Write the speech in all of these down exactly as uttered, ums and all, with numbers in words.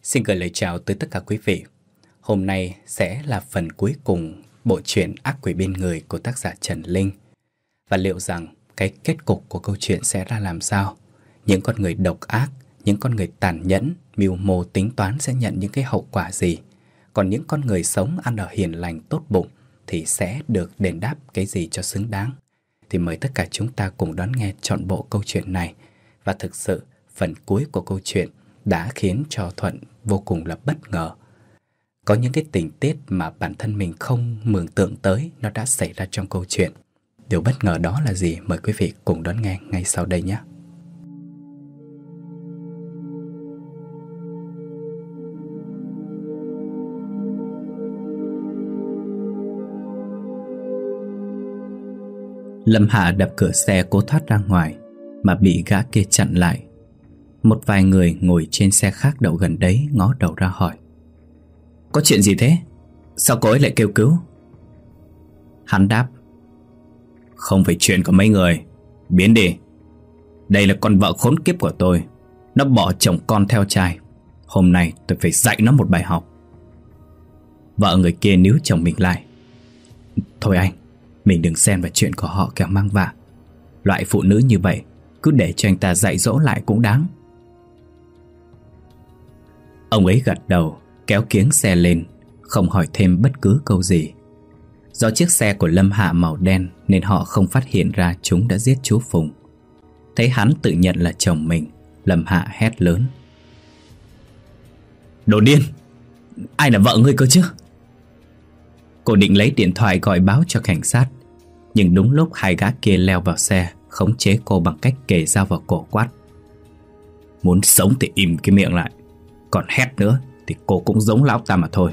Xin gửi lời chào tới tất cả quý vị. Hôm nay sẽ là phần cuối cùng bộ truyện Ác Quỷ Bên Người của tác giả Trần Linh. Và liệu rằng cái kết cục của câu chuyện sẽ ra làm sao? Những con người độc ác, những con người tàn nhẫn, mưu mô tính toán sẽ nhận những cái hậu quả gì? Còn những con người sống ăn ở hiền lành tốt bụng thì sẽ được đền đáp cái gì cho xứng đáng? Thì mời tất cả chúng ta cùng đón nghe trọn bộ câu chuyện này. Và thực sự phần cuối của câu chuyện đã khiến cho Thuận vô cùng là bất ngờ. Có những cái tình tiết mà bản thân mình không mường tượng tới nó đã xảy ra trong câu chuyện. Điều bất ngờ đó là gì? Mời quý vị cùng đón nghe ngay sau đây nhé. Lâm Hạ đập cửa xe cố thoát ra ngoài mà bị gã kia chặn lại. Một vài người ngồi trên xe khác đậu gần đấy ngó đầu ra hỏi: "Có chuyện gì thế? Sao cô ấy lại kêu cứu?" Hắn đáp: "Không phải chuyện của mấy người. Biến đi. Đây là con vợ khốn kiếp của tôi. Nó bỏ chồng con theo trai. Hôm nay tôi phải dạy nó một bài học." Vợ người kia níu chồng mình lại: "Thôi anh, mình đừng xen vào chuyện của họ kẻo mang vạ. Loại phụ nữ như vậy cứ để cho anh ta dạy dỗ lại cũng đáng." Ông ấy gật đầu, kéo kiếng xe lên, không hỏi thêm bất cứ câu gì. Do chiếc xe của Lâm Hạ màu đen nên họ không phát hiện ra chúng đã giết chú Phùng. Thấy hắn tự nhận là chồng mình, Lâm Hạ hét lớn: "Đồ điên! Ai là vợ ngươi cơ chứ?" Cô định lấy điện thoại gọi báo cho cảnh sát, nhưng đúng lúc hai gã kia leo vào xe, khống chế cô bằng cách kề dao vào cổ quát: "Muốn sống thì im cái miệng lại. Còn hét nữa thì cô cũng giống lão ta mà thôi."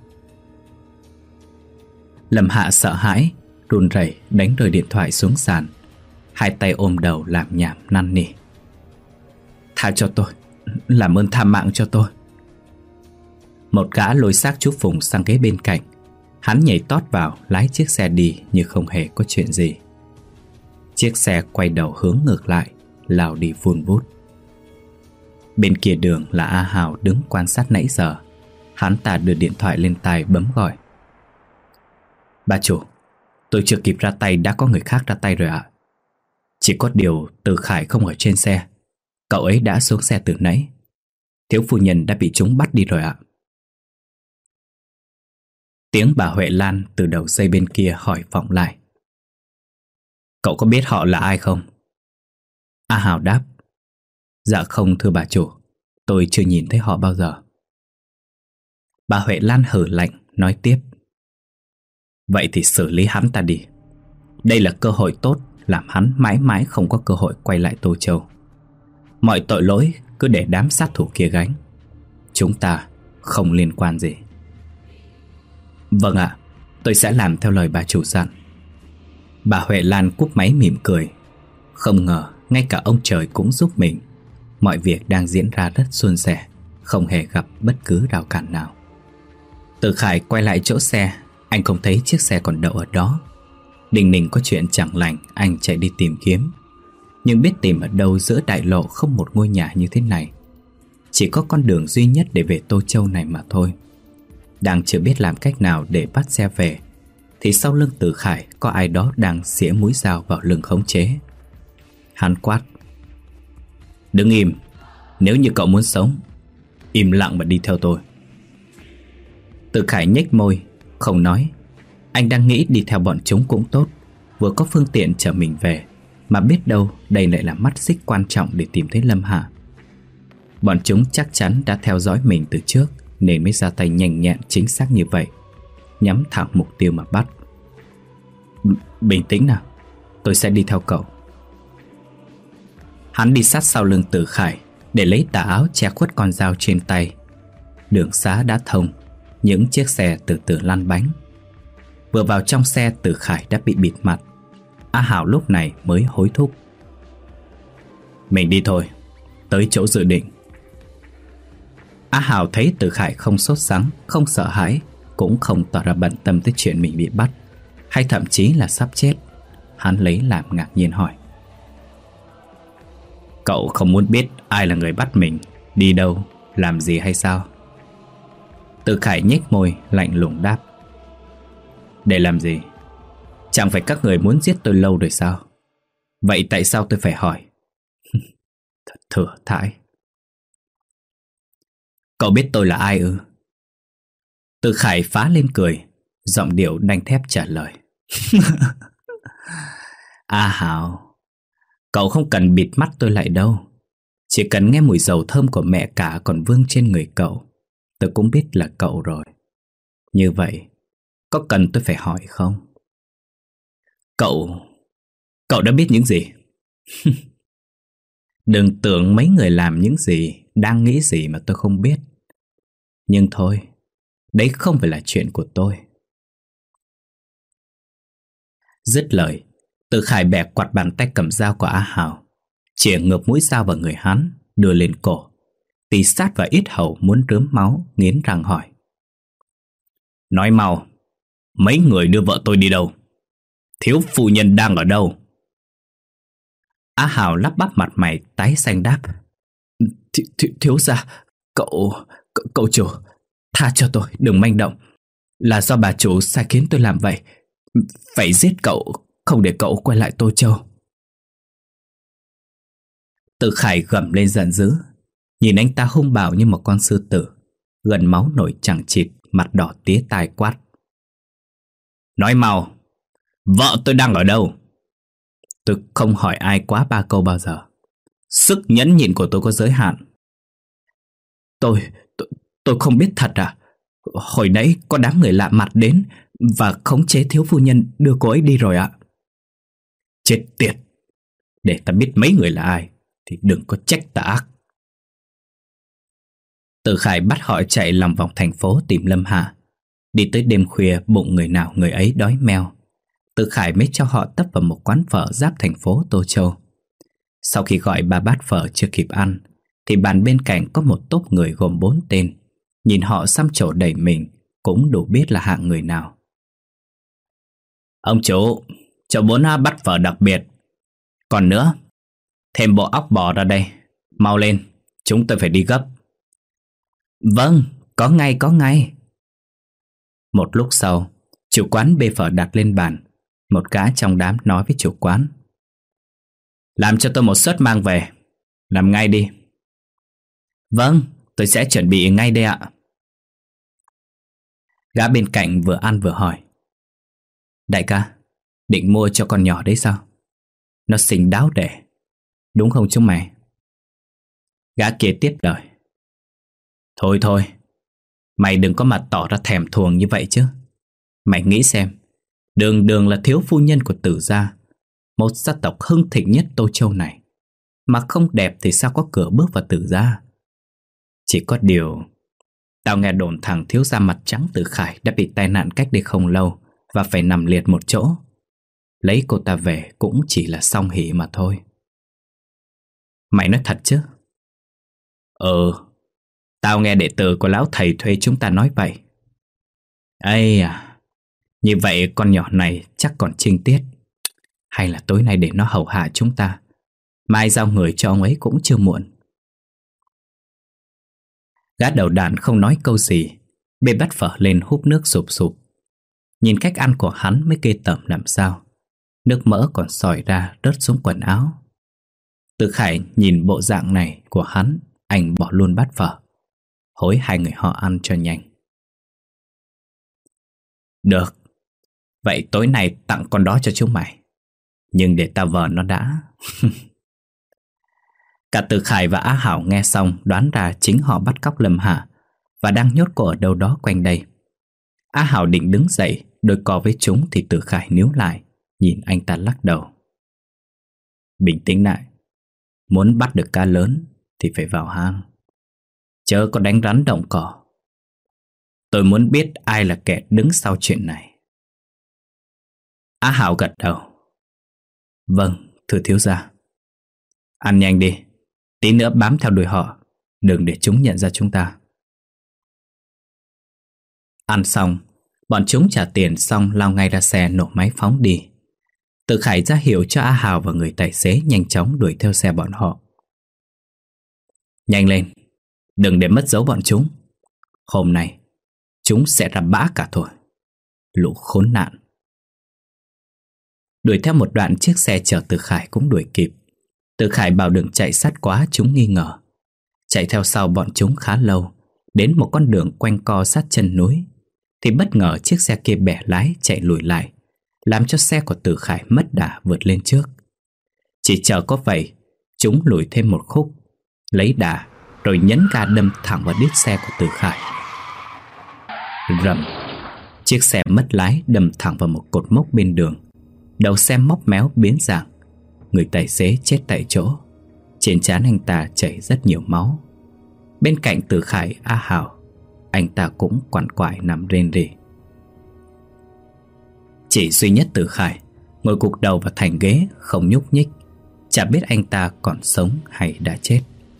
Lâm Hạ sợ hãi, run rẩy đánh rơi điện thoại xuống sàn, hai tay ôm đầu làm nhảm năn nỉ: "Tha cho tôi, làm ơn tha mạng cho tôi." Một gã lôi xác chú Phùng sang ghế bên cạnh. Hắn nhảy tót vào, lái chiếc xe đi như không hề có chuyện gì. Chiếc xe quay đầu hướng ngược lại, lao đi vun vút. Bên kia đường là A Hào đứng quan sát nãy giờ. Hắn ta đưa điện thoại lên tai bấm gọi: "Bà chủ, tôi chưa kịp ra tay đã có người khác ra tay rồi ạ. Chỉ có điều Từ Khải không ở trên xe. Cậu ấy đã xuống xe từ nãy. Thiếu phu nhân đã bị chúng bắt đi rồi ạ." Tiếng bà Huệ Lan từ đầu dây bên kia hỏi vọng lại: "Cậu có biết họ là ai không?" A Hào đáp: "Dạ không thưa bà chủ, tôi chưa nhìn thấy họ bao giờ." Bà Huệ Lan hừ lạnh nói tiếp: "Vậy thì xử lý hắn ta đi. Đây là cơ hội tốt làm hắn mãi mãi không có cơ hội quay lại Tô Châu. Mọi tội lỗi cứ để đám sát thủ kia gánh. Chúng ta không liên quan gì." "Vâng ạ, tôi sẽ làm theo lời bà chủ dặn." Bà Huệ Lan cúp máy mỉm cười. Không ngờ ngay cả ông trời cũng giúp mình. Mọi việc đang diễn ra rất suôn sẻ, không hề gặp bất cứ rào cản nào. Từ Khải quay lại chỗ xe. Anh không thấy chiếc xe còn đậu ở đó. Đình ninh có chuyện chẳng lành, anh chạy đi tìm kiếm. Nhưng biết tìm ở đâu giữa đại lộ không một ngôi nhà như thế này. Chỉ có con đường duy nhất để về Tô Châu này mà thôi. Đang chưa biết làm cách nào để bắt xe về thì sau lưng Từ Khải có ai đó đang xỉa mũi dao vào lưng khống chế. Hắn quát: "Đứng im. Nếu như cậu muốn sống, im lặng mà đi theo tôi." Từ Khải nhếch môi, không nói. Anh đang nghĩ đi theo bọn chúng cũng tốt, vừa có phương tiện chở mình về, mà biết đâu đây lại là mắt xích quan trọng để tìm thấy Lâm Hạ. Bọn chúng chắc chắn đã theo dõi mình từ trước nên mới ra tay nhanh nhẹn chính xác như vậy, nhắm thẳng mục tiêu mà bắt. "Bình tĩnh nào, tôi sẽ đi theo cậu." Hắn đi sát sau lưng Từ Khải để lấy tà áo che khuất con dao trên tay. Đường xá đã thông, những chiếc xe từ từ lăn bánh. Vừa vào trong xe, Từ Khải đã bị bịt mặt. A Hào lúc này mới hối thúc: "Mình đi thôi, tới chỗ dự định." A Hào thấy Từ Khải không sốt sắng, không sợ hãi, cũng không tỏ ra bận tâm tới chuyện mình bị bắt, hay thậm chí là sắp chết. Hắn lấy làm ngạc nhiên hỏi: "Cậu không muốn biết ai là người bắt mình, đi đâu, làm gì hay sao?" Từ Khải nhếch môi lạnh lùng đáp: Để làm gì? Chẳng phải các người muốn giết tôi lâu rồi sao? Vậy tại sao tôi phải hỏi? Thật thừa thãi. Cậu biết tôi là ai ư? Từ Khải phá lên cười, giọng điệu đanh thép trả lời. A Hảo, cậu không cần bịt mắt tôi lại đâu. Chỉ cần nghe mùi dầu thơm của mẹ cả còn vương trên người cậu, tôi cũng biết là cậu rồi. Như vậy, có cần tôi phải hỏi không? Cậu... Cậu đã biết những gì? Đừng tưởng mấy người làm những gì, đang nghĩ gì mà tôi không biết. Nhưng thôi, đấy không phải là chuyện của tôi. Dứt lời, Từ Khải bẻ quạt bàn tay cầm dao của A Hảo, chĩa ngược mũi dao vào người hắn, đưa lên cổ, tì sát vào yết hầu muốn rớm máu, nghiến răng hỏi: Nói mau, mấy người đưa vợ tôi đi đâu? Thiếu phu nhân đang ở đâu? A Hảo lắp bắp mặt mày tái xanh đáp: Th th Thiếu gia, cậu, cậu, cậu chủ, tha cho tôi, đừng manh động. Là do bà chủ sai khiến tôi làm vậy. Phải giết cậu, không để cậu quay lại Tô Châu. Từ Khải gầm lên giận dữ, nhìn anh ta hung bạo như một con sư tử, gần máu nổi chẳng chịt, mặt đỏ tía tai quát: Nói mau, vợ tôi đang ở đâu? Tôi không hỏi ai quá ba câu bao giờ. Sức nhẫn nhịn của tôi có giới hạn. Tôi, tôi, tôi không biết thật à? Hồi nãy có đám người lạ mặt đến và khống chế thiếu phu nhân đưa cô ấy đi rồi ạ. Chết tiệt! Để ta biết mấy người là ai thì đừng có trách ta ác. Từ Khải bắt họ chạy lòng vòng thành phố tìm Lâm Hà. Đi tới đêm khuya, bụng người nào người ấy đói meo. Từ Khải mới cho họ tấp vào một quán phở giáp thành phố Tô Châu. Sau khi gọi ba bát phở chưa kịp ăn, thì bàn bên cạnh có một tốp người gồm bốn tên. Nhìn họ xăm trổ đầy mình, cũng đủ biết là hạng người nào. Ông chủ, cho bốn bát phở đặc biệt. Còn nữa, thêm bộ óc bò ra đây. Mau lên, chúng tôi phải đi gấp. Vâng, có ngay có ngay. Một lúc sau, chủ quán bê phở đặt lên bàn. Một gã trong đám nói với chủ quán: Làm cho tôi một suất mang về. Làm ngay đi. Vâng, tôi sẽ chuẩn bị ngay đây ạ. Gã bên cạnh vừa ăn vừa hỏi: Đại ca, định mua cho con nhỏ đấy sao? Nó xinh đáo để, đúng không chúng mày? Gã kia tiếp lời: Thôi thôi, mày đừng có mà tỏ ra thèm thuồng như vậy chứ. Mày nghĩ xem, đường đường là thiếu phu nhân của Tử gia, một gia tộc hưng thịnh nhất Tô Châu này, mà không đẹp thì sao có cửa bước vào Tử gia. Chỉ có điều, tao nghe đồn thằng thiếu gia mặt trắng Từ Khải đã bị tai nạn cách đây không lâu và phải nằm liệt một chỗ. Lấy cô ta về cũng chỉ là song hỷ mà thôi. Mày nói thật chứ? Ừ, tao nghe đệ tử của lão thầy thuê chúng ta nói vậy. Ây à, như vậy con nhỏ này chắc còn trinh tiết. Hay là tối nay để nó hầu hạ chúng ta, mai giao người cho ông ấy cũng chưa muộn. Gã đầu đàn không nói câu gì, bê bát phở lên húp nước sụp sụp. Nhìn cách ăn của hắn mới ghê tởm làm sao. Nước mỡ còn sỏi ra rớt xuống quần áo. Từ Khải nhìn bộ dạng này của hắn, anh bỏ luôn bát phở, hối hai người họ ăn cho nhanh. Được, vậy tối nay tặng con đó cho chúng mày. Nhưng để tao vờ nó đã. Cả Từ Khải và Á Hảo nghe xong đoán ra chính họ bắt cóc Lâm Hà và đang nhốt cô ở đâu đó quanh đây. Á Hảo định đứng dậy đôi co với chúng thì Từ Khải níu lại, nhìn anh ta lắc đầu. Bình tĩnh lại, muốn bắt được cá lớn thì phải vào hang, chớ có đánh rắn động cỏ. Tôi muốn biết ai là kẻ đứng sau chuyện này. Á Hảo gật đầu. Vâng, thưa thiếu gia. Ăn nhanh đi, tí nữa bám theo đuôi họ, đừng để chúng nhận ra chúng ta. Ăn xong, bọn chúng trả tiền xong lao ngay ra xe nổ máy phóng đi. Từ Khải ra hiệu cho A Hào và người tài xế nhanh chóng đuổi theo xe bọn họ. Nhanh lên, đừng để mất dấu bọn chúng. Hôm nay chúng sẽ ra bã cả thôi. Lũ khốn nạn. Đuổi theo một đoạn, chiếc xe chở Từ Khải cũng đuổi kịp. Từ Khải bảo đừng chạy sát quá, chúng nghi ngờ. Chạy theo sau bọn chúng khá lâu, đến một con đường quanh co sát chân núi, thì bất ngờ chiếc xe kia bẻ lái chạy lùi lại, làm cho xe của Từ Khải mất đà vượt lên trước. Chỉ chờ có vậy, chúng lùi thêm một khúc, lấy đà rồi nhấn ga đâm thẳng vào đít xe của Từ Khải. Rầm, chiếc xe mất lái đâm thẳng vào một cột mốc bên đường. Đầu xe móc méo biến dạng. Người tài xế chết tại chỗ. Trên trán anh ta chảy rất nhiều máu. Bên cạnh Từ Khải, A Hào, anh ta cũng quằn quại nằm rên rỉ. Chỉ duy nhất Từ Khải ngồi gục đầu vào thành ghế, không nhúc nhích, chả biết anh ta còn sống hay đã chết.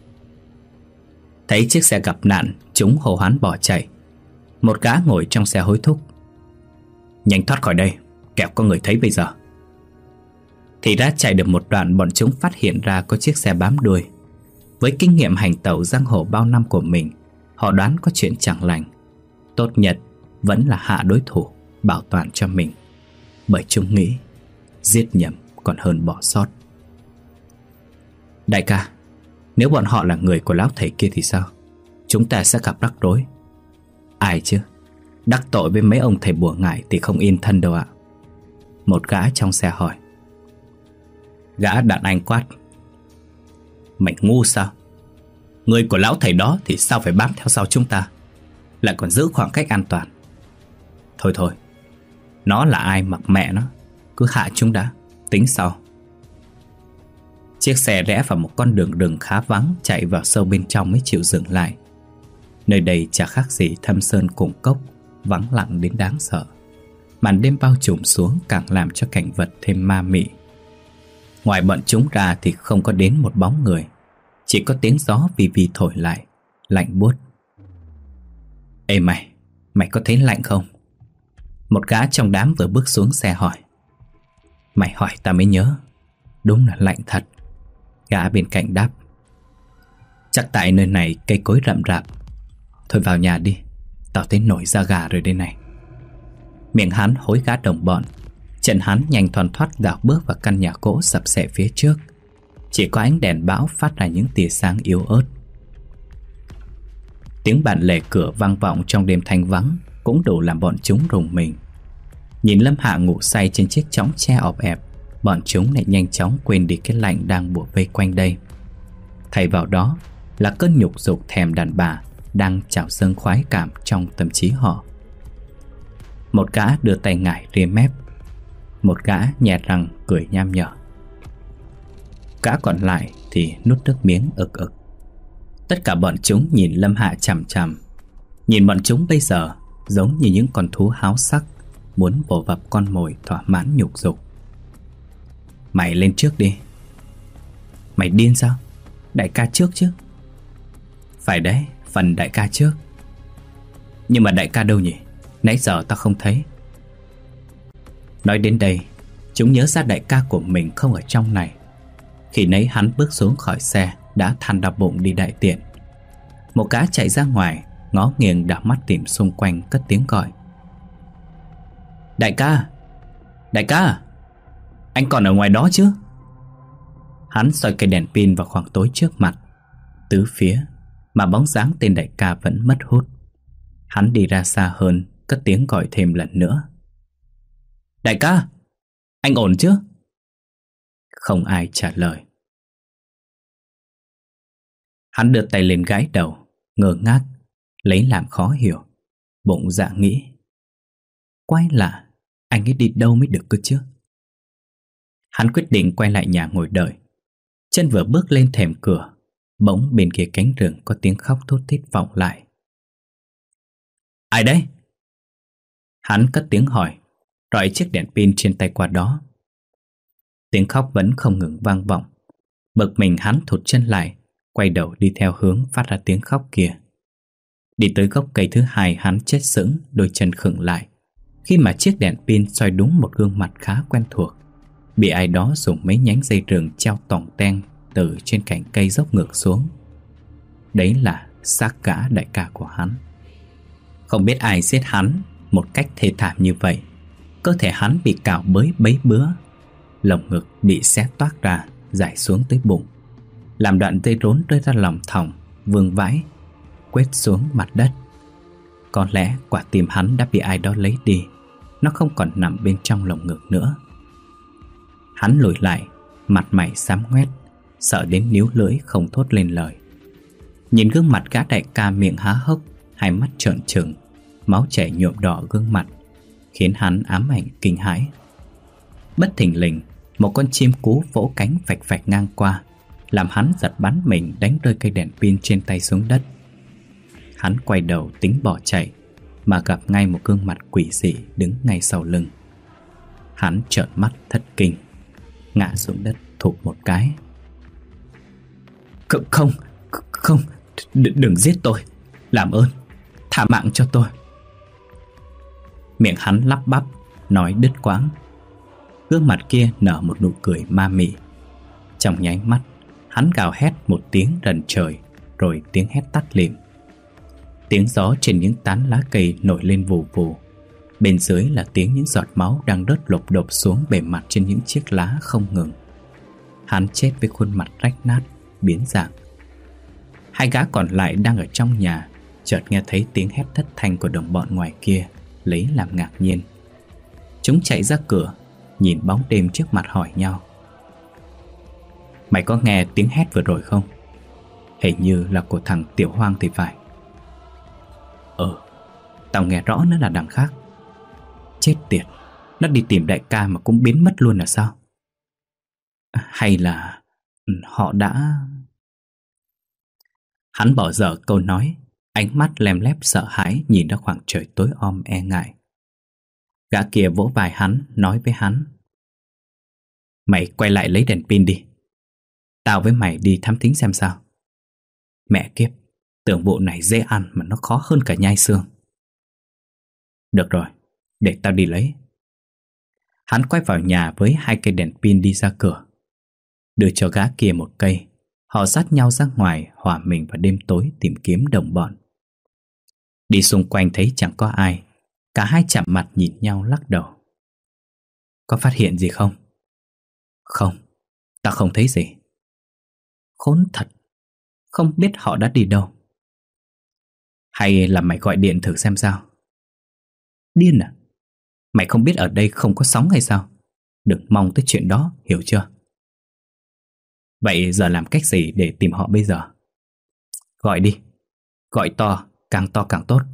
Thấy chiếc xe gặp nạn, chúng hô hoán bỏ chạy. Một gã ngồi trong xe hối thúc: nhanh thoát khỏi đây, kẻo có người thấy bây giờ. Thì đã chạy được một đoạn, bọn chúng phát hiện ra có chiếc xe bám đuôi. Với kinh nghiệm hành tẩu giang hồ bao năm của mình, họ đoán có chuyện chẳng lành. Tốt nhất vẫn là hạ đối thủ, bảo toàn cho mình. Bởi chúng nghĩ giết nhầm còn hơn bỏ sót. Đại ca, nếu bọn họ là người của lão thầy kia thì sao? Chúng ta sẽ gặp rắc rối. Ai chứ? Đắc tội với mấy ông thầy bùa ngải thì không yên thân đâu ạ. Một gã trong xe hỏi. Gã đàn anh quát: mày ngu sao? Người của lão thầy đó thì sao phải bám theo sau chúng ta, lại còn giữ khoảng cách an toàn. Thôi thôi, nó là ai mặc mẹ nó, cứ hạ chúng đã, tính sau. Chiếc xe rẽ vào một con đường rừng khá vắng, chạy vào sâu bên trong mới chịu dừng lại. Nơi đây chả khác gì thâm sơn cùng cốc, vắng lặng đến đáng sợ. Màn đêm bao trùm xuống càng làm cho cảnh vật thêm ma mị. Ngoài bọn chúng ra thì không có đến một bóng người, chỉ có tiếng gió vi vi thổi lại, lạnh buốt. Ê mày, mày có thấy lạnh không? Một gã trong đám vừa bước xuống xe hỏi. Mày hỏi ta mới nhớ, đúng là lạnh thật. Gã bên cạnh đáp. Chắc tại nơi này cây cối rậm rạp. Thôi vào nhà đi, tao thấy nổi da gà rồi đây này. Miệng hắn hối gã đồng bọn. Chân hắn nhanh thoăn thoắt đảo bước vào căn nhà gỗ sập xệ phía trước. Chỉ có ánh đèn bão phát ra những tia sáng yếu ớt. Tiếng bản lề cửa vang vọng trong đêm thanh vắng cũng đủ làm bọn chúng rùng mình. Nhìn Lâm Hạ ngủ say trên chiếc chõng tre ọp ẹp, bọn chúng lại nhanh chóng quên đi cái lạnh đang bủa vây quanh đây. Thay vào đó là cơn nhục dục thèm đàn bà đang trào dâng khoái cảm trong tâm trí họ. Một gã đưa tay ngải ria mép, một gã nhè răng cười nham nhở. Gã còn lại thì nuốt nước miếng ực ực. Tất cả bọn chúng nhìn Lâm Hạ chằm chằm. Nhìn bọn chúng bây giờ giống như những con thú háo sắc, muốn vồ vập con mồi thỏa mãn nhục dục. Mày lên trước đi. Mày điên sao? Đại ca trước chứ. Phải đấy, phần đại ca trước. Nhưng mà đại ca đâu nhỉ? Nãy giờ tao không thấy. Nói đến đây, chúng nhớ ra đại ca của mình không ở trong này. Khi nấy hắn bước xuống khỏi xe đã than đau bụng đi đại tiện. Một gã chạy ra ngoài, ngó nghiêng đảo mắt tìm xung quanh, cất tiếng gọi. Đại ca! Đại ca! Anh còn ở ngoài đó chứ? Hắn soi cây đèn pin vào khoảng tối trước mặt. Tứ phía mà bóng dáng tên đại ca vẫn mất hút. Hắn đi ra xa hơn, cất tiếng gọi thêm lần nữa. Đại ca! Anh ổn chứ? Không ai trả lời. Hắn đưa tay lên gãi đầu, ngơ ngác, lấy làm khó hiểu. Bụng dạ nghĩ, quái lạ, anh ấy đi đâu mới được cơ chứ? Hắn quyết định quay lại nhà ngồi đợi. Chân vừa bước lên thềm cửa, bỗng bên kia cánh rừng có tiếng khóc thút thít vọng lại. Ai đấy? Hắn cất tiếng hỏi, rọi chiếc đèn pin trên tay qua đó. Tiếng khóc vẫn không ngừng vang vọng. Bực mình hắn thụt chân lại, quay đầu đi theo hướng phát ra tiếng khóc kia. Đi tới gốc cây thứ hai, hắn chết sững, đôi chân khựng lại khi mà chiếc đèn pin soi đúng một gương mặt khá quen thuộc, bị ai đó dùng mấy nhánh dây rừng treo tỏng teng từ trên cành cây dốc ngược xuống. Đấy là xác gã đại ca của hắn. Không biết ai giết hắn một cách thê thảm như vậy. Cơ thể hắn bị cào bới bấy bứa, lồng ngực bị xé toác ra, rải xuống tới bụng, làm đoạn dây rốn rơi ra lòng thòng, vương vãi, quét xuống mặt đất. Có lẽ quả tim hắn đã bị ai đó lấy đi, nó không còn nằm bên trong lồng ngực nữa. Hắn lùi lại, mặt mày xám ngoét, sợ đến níu lưỡi không thốt lên lời. Nhìn gương mặt gã đại ca miệng há hốc, hai mắt trợn trừng, máu chảy nhuộm đỏ gương mặt, khiến hắn ám ảnh kinh hãi. Bất thình lình, một con chim cú vỗ cánh phạch phạch ngang qua, làm hắn giật bắn mình, đánh rơi cây đèn pin trên tay xuống đất. Hắn quay đầu tính bỏ chạy, mà gặp ngay một gương mặt quỷ dị đứng ngay sau lưng. Hắn trợn mắt thất kinh, ngã xuống đất thụp một cái. Không, không, không, đ- đừng giết tôi, làm ơn, thả mạng cho tôi. Miệng hắn lắp bắp, nói đứt quãng. Gương mặt kia nở một nụ cười ma mị. Trong nháy mắt, hắn gào hét một tiếng rần trời, rồi tiếng hét tắt lịm. Tiếng gió trên những tán lá cây nổi lên vù vù. Bên dưới là tiếng những giọt máu đang rớt lộp độp xuống bề mặt trên những chiếc lá không ngừng. Hắn chết với khuôn mặt rách nát, biến dạng. Hai gã còn lại đang ở trong nhà, chợt nghe thấy tiếng hét thất thanh của đồng bọn ngoài kia, lấy làm ngạc nhiên. Chúng chạy ra cửa, nhìn bóng đêm trước mặt hỏi nhau: Mày có nghe tiếng hét vừa rồi không? Hình như là của thằng Tiểu Hoang thì phải. Ờ, tao nghe rõ nó là đằng khác. Chết tiệt, nó đi tìm đại ca mà cũng biến mất luôn là sao? Hay là họ đã... Hắn bỏ dở câu nói, ánh mắt lem lép sợ hãi nhìn ra khoảng trời tối om e ngại. Gã kia vỗ vai hắn, nói với hắn: Mày quay lại lấy đèn pin đi, tao với mày đi thám thính xem sao. Mẹ kiếp, tưởng vụ này dễ ăn mà nó khó hơn cả nhai xương. Được rồi, để tao đi lấy. Hắn quay vào nhà với hai cây đèn pin đi ra cửa, đưa cho gã kia một cây. Họ dắt nhau ra ngoài, hòa mình vào đêm tối tìm kiếm đồng bọn. Đi xung quanh thấy chẳng có ai, cả hai chạm mặt nhìn nhau lắc đầu. Có phát hiện gì không? Không, tao không thấy gì. Khốn thật, không biết họ đã đi đâu. Hay là mày gọi điện thử xem sao? Điên à? Mày không biết ở đây không có sóng hay sao? Đừng mong tới chuyện đó, hiểu chưa? Vậy giờ làm cách gì để tìm họ bây giờ? Gọi đi, gọi to, càng to càng tốt.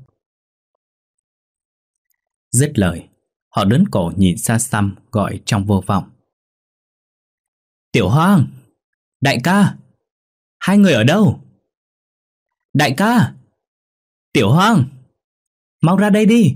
Dứt lời, họ đớn cổ nhìn xa xăm, gọi trong vô vọng: Tiểu Hoang! Đại ca! Hai người ở đâu? Đại ca! Tiểu Hoang! Mau ra đây đi!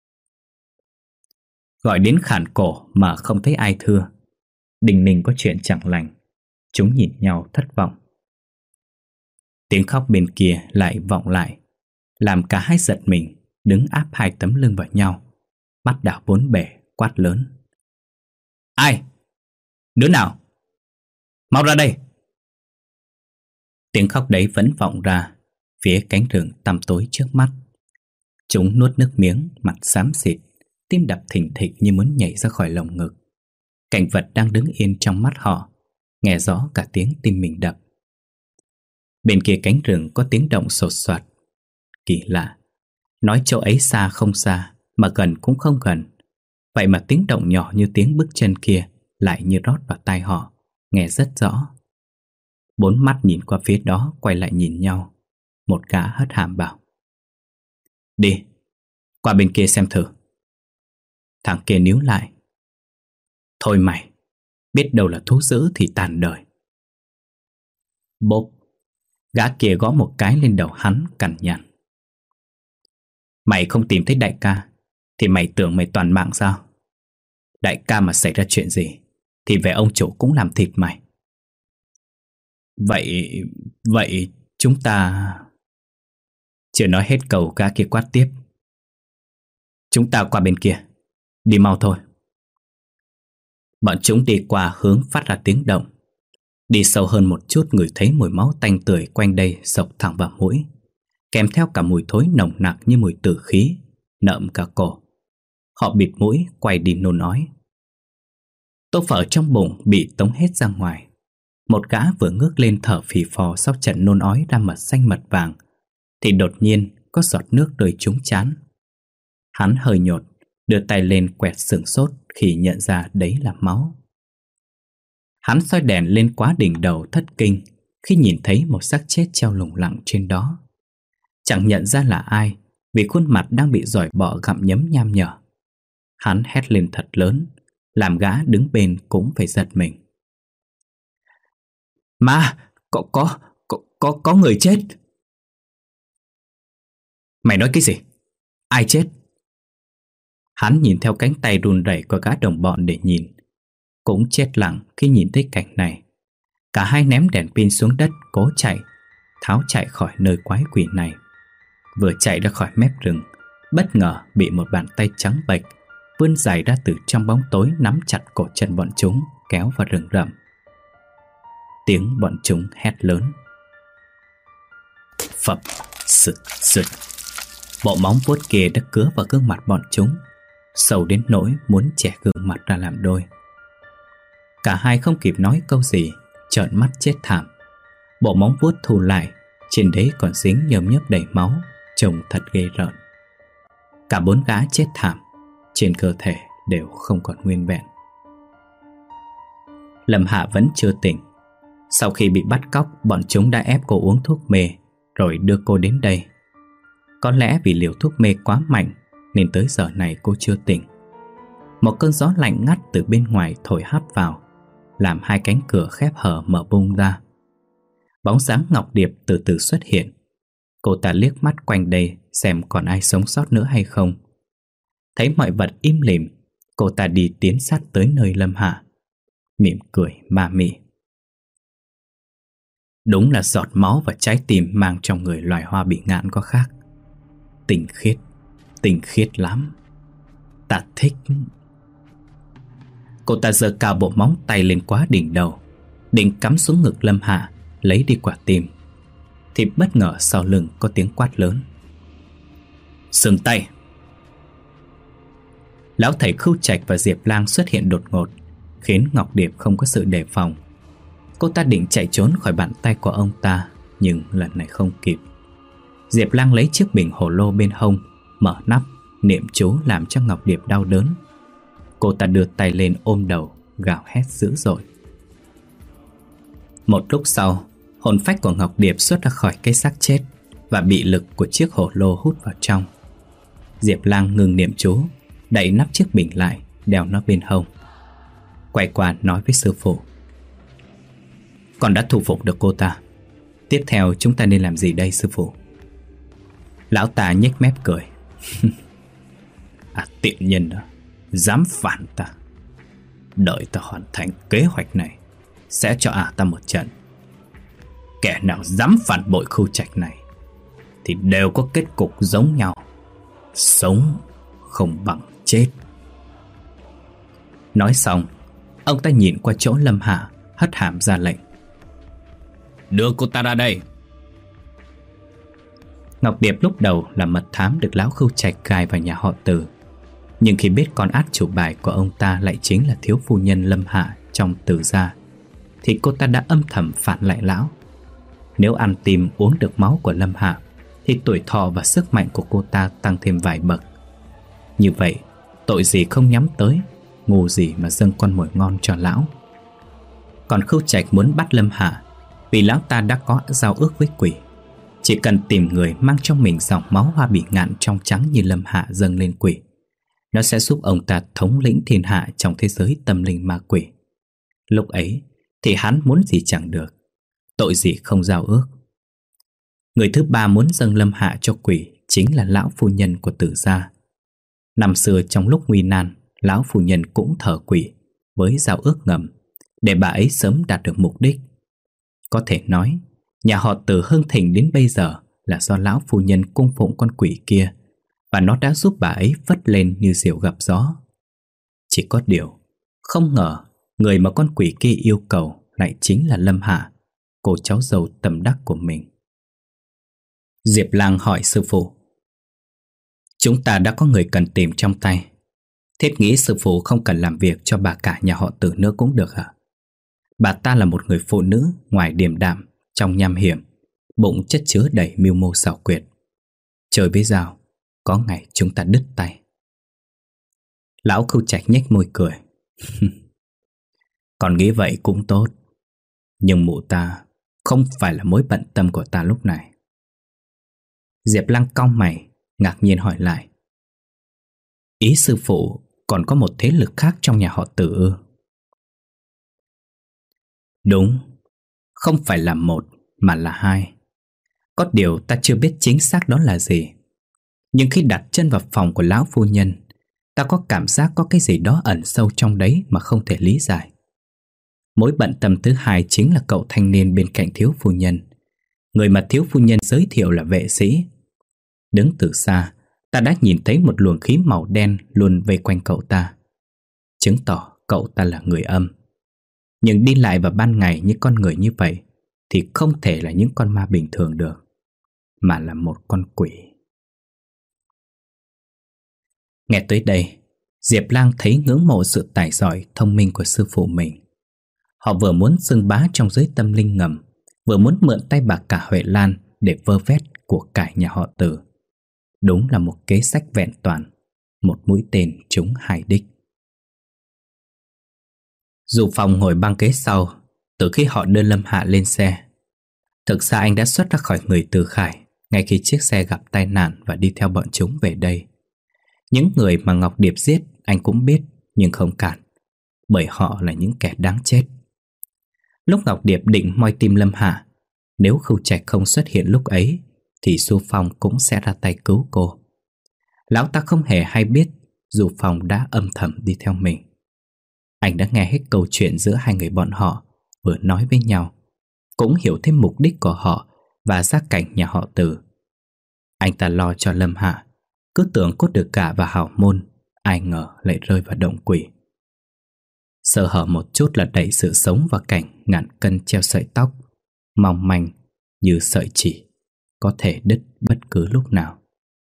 Gọi đến khản cổ mà không thấy ai thưa. Đình ninh có chuyện chẳng lành. Chúng nhìn nhau thất vọng. Tiếng khóc bên kia lại vọng lại, làm cả hai giật mình, đứng áp hai tấm lưng vào nhau, mắt đảo bốn bể, quát lớn: Ai? Đứa nào? Mau ra đây! Tiếng khóc đấy vẫn vọng ra phía cánh rừng tăm tối trước mắt. Chúng nuốt nước miếng, mặt xám xịt, tim đập thình thịch như muốn nhảy ra khỏi lồng ngực. Cảnh vật đang đứng yên trong mắt họ, nghe rõ cả tiếng tim mình đập. Bên kia cánh rừng có tiếng động sột soạt. Kỳ lạ, nói chỗ ấy xa không xa, mà gần cũng không gần. Vậy mà tiếng động nhỏ như tiếng bước chân kia lại như rót vào tai họ, nghe rất rõ. Bốn mắt nhìn qua phía đó, quay lại nhìn nhau. Một gã hất hàm bảo: Đi, qua bên kia xem thử. Thằng kia níu lại: Thôi mày, biết đâu là thú dữ thì tàn đời. Bốp, gã kia gõ một cái lên đầu hắn, cằn nhằn: Mày không tìm thấy đại ca thì mày tưởng mày toàn mạng sao? Đại ca mà xảy ra chuyện gì thì về ông chủ cũng làm thịt mày. Vậy, vậy chúng ta... Chưa nói hết câu, gã kia quát tiếp: Chúng ta qua bên kia, đi mau thôi. Bọn chúng đi qua hướng phát ra tiếng động. Đi sâu hơn một chút, ngửi thấy mùi máu tanh tưởi quanh đây sộc thẳng vào mũi. kèm theo cả mùi thối nồng nặc như mùi tử khí, nợm cả cổ. Họ bịt mũi, quay đi nôn ói. Tô phở trong bụng bị tống hết ra ngoài. Một gã vừa ngước lên thở phì phò sau trận nôn ói ra mật xanh mật vàng, thì đột nhiên có giọt nước rơi trúng trán. Hắn hơi nhột, đưa tay lên quẹt sửng sốt khi nhận ra đấy là máu. Hắn soi đèn lên quá đỉnh đầu thất kinh khi nhìn thấy một xác chết treo lủng lẳng trên đó. Chẳng nhận ra là ai vì khuôn mặt đang bị giỏi bọ gặm nhấm nham nhở. Hắn hét lên thật lớn, làm gã đứng bên cũng phải giật mình. Ma, có, có, có, có, có người chết. Mày nói cái gì? Ai chết? Hắn nhìn theo cánh tay run rẩy của gã đồng bọn để nhìn. Cũng chết lặng khi nhìn thấy cảnh này. Cả hai ném đèn pin xuống đất cố chạy, tháo chạy khỏi nơi quái quỷ này. Vừa chạy ra khỏi mép rừng, bất ngờ bị một bàn tay trắng bệch vươn dài ra từ trong bóng tối nắm chặt cổ chân bọn chúng, kéo vào rừng rậm. Tiếng bọn chúng hét lớn. Phập, sực, sực. Bộ móng vuốt kia đã cứa vào gương mặt bọn chúng, sâu đến nỗi muốn chẻ gương mặt ra làm đôi. Cả hai không kịp nói câu gì, trợn mắt chết thảm. Bộ móng vuốt thu lại, trên đấy còn dính nhớm nhớp đầy máu, trông thật ghê rợn. Cả bốn gã chết thảm, trên cơ thể đều không còn nguyên vẹn. Lâm Hạ vẫn chưa tỉnh. Sau khi bị bắt cóc, bọn chúng đã ép cô uống thuốc mê rồi đưa cô đến đây. Có lẽ vì liều thuốc mê quá mạnh nên tới giờ này cô chưa tỉnh. Một cơn gió lạnh ngắt từ bên ngoài thổi hắt vào, làm hai cánh cửa khép hở mở bung ra. Bóng dáng Ngọc Điệp từ từ xuất hiện. Cô ta liếc mắt quanh đây xem còn ai sống sót nữa hay không. Thấy mọi vật im lìm, cô ta đi tiến sát tới nơi Lâm Hạ, mỉm cười ma mị. Đúng là giọt máu và trái tim mang trong người loài hoa bị ngạn có khác. Tinh khiết, tinh khiết lắm. Ta thích. Cô ta giơ cao bộ móng tay lên quá đỉnh đầu, định cắm xuống ngực Lâm Hạ, lấy đi quả tim. Thì bất ngờ sau lưng có tiếng quát lớn. Dừng tay. Lão thầy Khưu Trạch và Diệp Lang xuất hiện đột ngột, khiến Ngọc Điệp không có sự đề phòng. Cô ta định chạy trốn khỏi bàn tay của ông ta, nhưng lần này không kịp. Diệp Lang lấy chiếc bình hồ lô bên hông, mở nắp, niệm chú làm cho Ngọc Điệp đau đớn. Cô ta đưa tay lên ôm đầu, gào hét dữ dội. Một lúc sau, hồn phách của Ngọc Điệp xuất ra khỏi cái xác chết và bị lực của chiếc hồ lô hút vào trong. Diệp Lang ngừng niệm chú, đậy nắp chiếc bình lại, đeo nó bên hông. Quay qua nói với sư phụ. Con đã thu phục được cô ta. Tiếp theo chúng ta nên làm gì đây sư phụ? Lão ta nhếch mép cười. À, tiện nhân đó, dám phản ta. Đợi ta hoàn thành kế hoạch này, sẽ cho ả ta một trận. Kẻ nào dám phản bội Khưu Trạch này thì đều có kết cục giống nhau. Sống không bằng chết. Nói xong, ông ta nhìn qua chỗ Lâm Hạ, hất hàm ra lệnh. Đưa cô ta ra đây. Ngọc Điệp lúc đầu là mật thám được lão Khưu Trạch gài vào nhà họ Từ. Nhưng khi biết con át chủ bài của ông ta lại chính là thiếu phu nhân Lâm Hạ trong Từ gia, thì cô ta đã âm thầm phản lại lão. Nếu ăn tim uống được máu của Lâm Hạ thì tuổi thọ và sức mạnh của cô ta tăng thêm vài bậc. Như vậy, tội gì không nhắm tới, ngu gì mà dâng con mồi ngon cho lão. Còn Khưu Trạch muốn bắt Lâm Hạ vì lão ta đã có giao ước với quỷ. Chỉ cần tìm người mang trong mình dòng máu hoa bị ngạn trong trắng như Lâm Hạ dâng lên quỷ, nó sẽ giúp ông ta thống lĩnh thiên hạ trong thế giới tâm linh ma quỷ. Lúc ấy thì hắn muốn gì chẳng được, tội gì không giao ước. Người thứ ba muốn dâng Lâm Hạ cho quỷ chính là lão phu nhân của Tử gia. Năm xưa trong lúc nguy nan, lão phu nhân cũng thờ quỷ với giao ước ngầm để bà ấy sớm đạt được mục đích. Có thể nói, nhà họ Từ hưng thịnh đến bây giờ là do lão phu nhân cung phụng con quỷ kia, và nó đã giúp bà ấy vất lên như diều gặp gió. Chỉ có điều, không ngờ người mà con quỷ kia yêu cầu lại chính là Lâm Hạ, cô cháu dâu tâm đắc của mình. Diệp Lang hỏi sư phụ. Chúng ta đã có người cần tìm trong tay. Thiết nghĩ sư phụ không cần làm việc cho bà cả nhà họ Tử nữa cũng được hả? Bà ta là một người phụ nữ ngoài điềm đạm, trong nham hiểm, bụng chất chứa đầy mưu mô xảo quyệt. Chơi với dao, có ngày chúng ta đứt tay. Lão Khưu Trạch nhếch môi cười. Còn nghĩ vậy cũng tốt. Nhưng mụ ta không phải là mối bận tâm của ta lúc này. Diệp Lăng cau mày, ngạc nhiên hỏi lại. Ý sư phụ còn có một thế lực khác trong nhà họ Tử ư? Đúng, không phải là một mà là hai. Có điều ta chưa biết chính xác đó là gì. Nhưng khi đặt chân vào phòng của lão phu nhân, ta có cảm giác có cái gì đó ẩn sâu trong đấy mà không thể lý giải. Mối bận tâm thứ hai chính là cậu thanh niên bên cạnh thiếu phu nhân, người mà thiếu phu nhân giới thiệu là vệ sĩ. Đứng từ xa, ta đã nhìn thấy một luồng khí màu đen luôn vây quanh cậu ta, chứng tỏ cậu ta là người âm. Nhưng đi lại vào ban ngày như con người như vậy thì không thể là những con ma bình thường được, mà là một con quỷ. Nghe tới đây, Diệp Lang thấy ngưỡng mộ sự tài giỏi, thông minh của sư phụ mình. Họ vừa muốn xưng bá trong giới tâm linh ngầm, vừa muốn mượn tay bà cả Huệ Lan để vơ vét của cải nhà họ Tử. Đúng là một kế sách vẹn toàn, một mũi tên trúng hai đích. Dù Phong ngồi băng ghế sau từ khi họ đưa Lâm Hạ lên xe. Thực ra anh đã xuất ra khỏi người Từ Khải ngay khi chiếc xe gặp tai nạn và đi theo bọn chúng về đây. Những người mà Ngọc Điệp giết anh cũng biết nhưng không cản, bởi họ là những kẻ đáng chết. Lúc Ngọc Điệp định moi tim Lâm Hạ, nếu Khưu Trạch không xuất hiện lúc ấy thì Du Phong cũng sẽ ra tay cứu cô. Lão ta không hề hay biết Du Phong đã âm thầm đi theo mình. Anh đã nghe hết câu chuyện giữa hai người bọn họ vừa nói với nhau, cũng hiểu thêm mục đích của họ và gia cảnh nhà họ Từ. Anh ta lo cho Lâm Hạ, cứ tưởng cô được gả vào hào môn, ai ngờ lại rơi vào động quỷ. Sơ hở một chút là đẩy sự sống vào cảnh ngàn cân treo sợi tóc, mong manh như sợi chỉ, có thể đứt bất cứ lúc nào.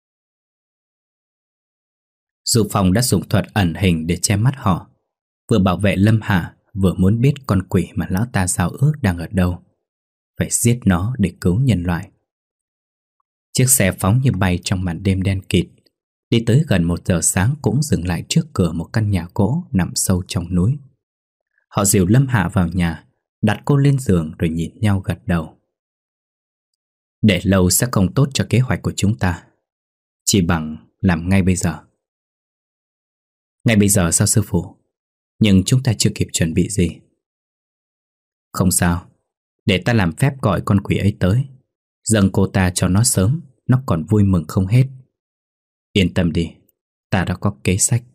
Du Phong đã dùng thuật ẩn hình để che mắt họ, vừa bảo vệ Lâm Hạ, vừa muốn biết con quỷ mà lão ta giao ước đang ở đâu, phải giết nó để cứu nhân loại. Chiếc xe phóng như bay trong màn đêm đen kịt, đi tới gần một giờ sáng cũng dừng lại trước cửa một căn nhà gỗ nằm sâu trong núi. Họ dìu Lâm Hạ vào nhà, đặt cô lên giường rồi nhìn nhau gật đầu. Để lâu sẽ không tốt cho kế hoạch của chúng ta, chỉ bằng làm ngay bây giờ. Ngay bây giờ sao sư phụ? Nhưng chúng ta chưa kịp chuẩn bị gì. Không sao, để ta làm phép gọi con quỷ ấy tới, dâng cô ta cho nó sớm, nó còn vui mừng không hết. Yên tâm đi, ta đã có kế sách.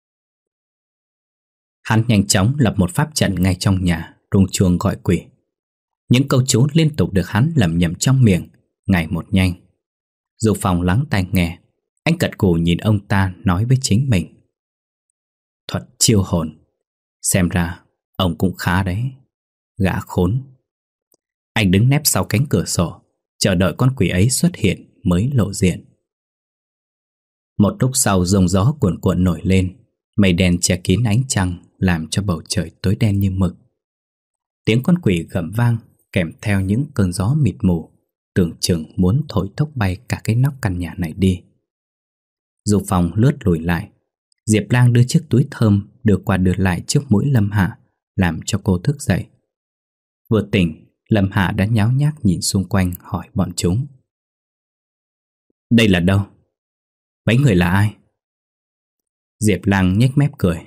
Hắn nhanh chóng lập một pháp trận ngay trong nhà, rung chuông gọi quỷ. Những câu chú liên tục được hắn lẩm nhẩm trong miệng, ngày một nhanh. Du Phong lắng tai nghe, anh cật cù nhìn ông ta nói với chính mình. Thuật chiêu hồn, xem ra ông cũng khá đấy, gã khốn. Anh đứng nép sau cánh cửa sổ, chờ đợi con quỷ ấy xuất hiện mới lộ diện. Một lúc sau giông gió cuồn cuộn nổi lên, mây đen che kín ánh trăng làm cho bầu trời tối đen như mực. Tiếng con quỷ gầm vang kèm theo những cơn gió mịt mù, tưởng chừng muốn thổi thốc bay cả cái nóc căn nhà này đi. Du Phong lướt lùi lại, Diệp Lang đưa chiếc túi thơm đưa qua đưa lại trước mũi Lâm Hạ, làm cho cô thức dậy. Vừa tỉnh, Lâm Hạ đã nháo nhác nhìn xung quanh hỏi bọn chúng. Đây là đâu? Mấy người là ai? Diệp Lang nhếch mép cười.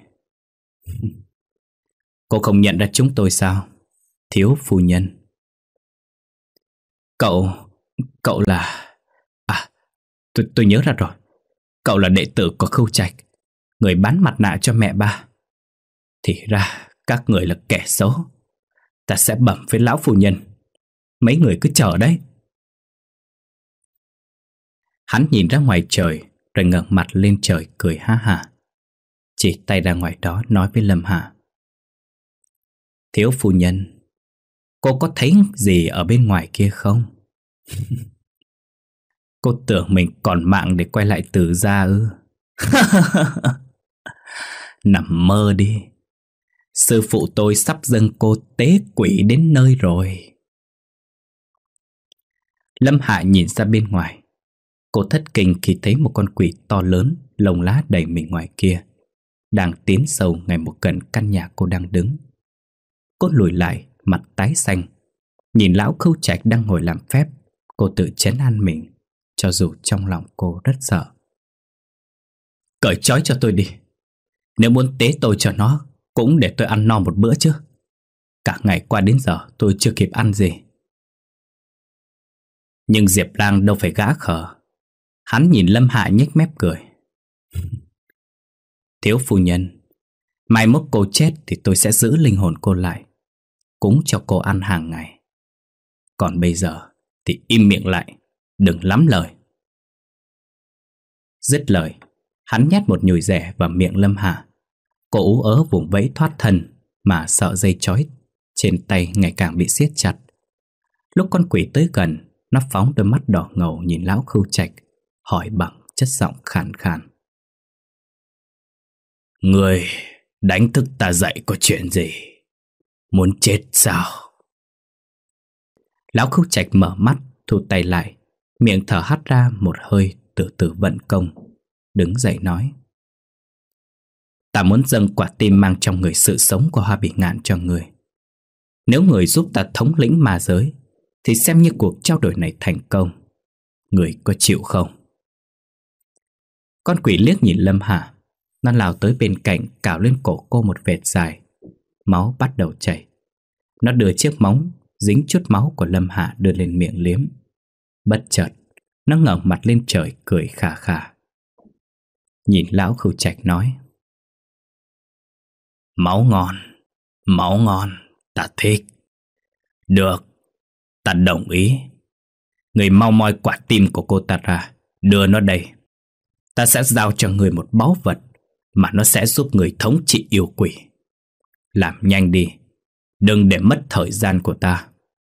Cô không nhận ra chúng tôi sao, thiếu phu nhân? Cậu... cậu là... À, tôi, tôi nhớ ra rồi. Cậu là đệ tử của Khưu Trạch, người bán mặt nạ cho mẹ ba. Thì ra các người là kẻ xấu. Ta sẽ bẩm với lão phu nhân. Mấy người cứ chờ đấy. Hắn nhìn ra ngoài trời, rồi ngẩng mặt lên trời cười ha hả, chỉ tay ra ngoài đó nói với Lâm Hạ. Thiếu phu nhân, cô có thấy gì ở bên ngoài kia không? Cô tưởng mình còn mạng để quay lại Từ gia ư? Nằm mơ đi. Sư phụ tôi sắp dâng cô tế quỷ đến nơi rồi. Lâm Hạ nhìn ra bên ngoài. Cô thất kinh khi thấy một con quỷ to lớn, lông lá đầy mình ngoài kia, đang tiến sâu ngay một gần căn nhà cô đang đứng. Cô lùi lại, mặt tái xanh, nhìn lão Khâu Trạch đang ngồi làm phép. Cô tự trấn an mình, cho dù trong lòng cô rất sợ. Cởi trói cho tôi đi. Nếu muốn tế tôi cho nó, cũng để tôi ăn no một bữa chứ. Cả ngày qua đến giờ tôi chưa kịp ăn gì. Nhưng Diệp Lang đâu phải gã khờ. Hắn nhìn Lâm Hạ nhếch mép cười. Thiếu phu nhân, mai mốt cô chết thì tôi sẽ giữ linh hồn cô lại, cúng cho cô ăn hàng ngày. Còn bây giờ thì im miệng lại, đừng lắm lời. Dứt lời, hắn nhét một nhồi rẻ vào miệng Lâm Hạ. Cô ú ớ vùng vẫy thoát thân, mà sợ dây trói trên tay ngày càng bị siết chặt. Lúc con quỷ tới gần, nó phóng đôi mắt đỏ ngầu nhìn lão Khưu Trạch, hỏi bằng chất giọng khàn khàn. Người đánh thức ta dậy có chuyện gì? Muốn chết sao? Lão Khưu Trạch mở mắt, thu tay lại, miệng thở hắt ra một hơi, từ từ vận công, đứng dậy nói. Ta muốn dâng quả tim mang trong người sự sống của Hoa Bỉ Ngạn cho người. Nếu người giúp ta thống lĩnh ma giới, thì xem như cuộc trao đổi này thành công. Người có chịu không? Con quỷ liếc nhìn Lâm Hạ. Nó lao tới bên cạnh, cào lên cổ cô một vệt dài. Máu bắt đầu chảy. Nó đưa chiếc móng dính chút máu của Lâm Hạ đưa lên miệng liếm. Bất chợt, nó ngẩng mặt lên trời cười khà khà. Nhìn lão Khưu Trạch nói. Máu ngon, máu ngon, ta thích. Được, ta đồng ý. Người mau moi quả tim của cô ta ra, đưa nó đây. Ta sẽ giao cho người một báu vật mà nó sẽ giúp người thống trị yêu quỷ. Làm nhanh đi, đừng để mất thời gian của ta.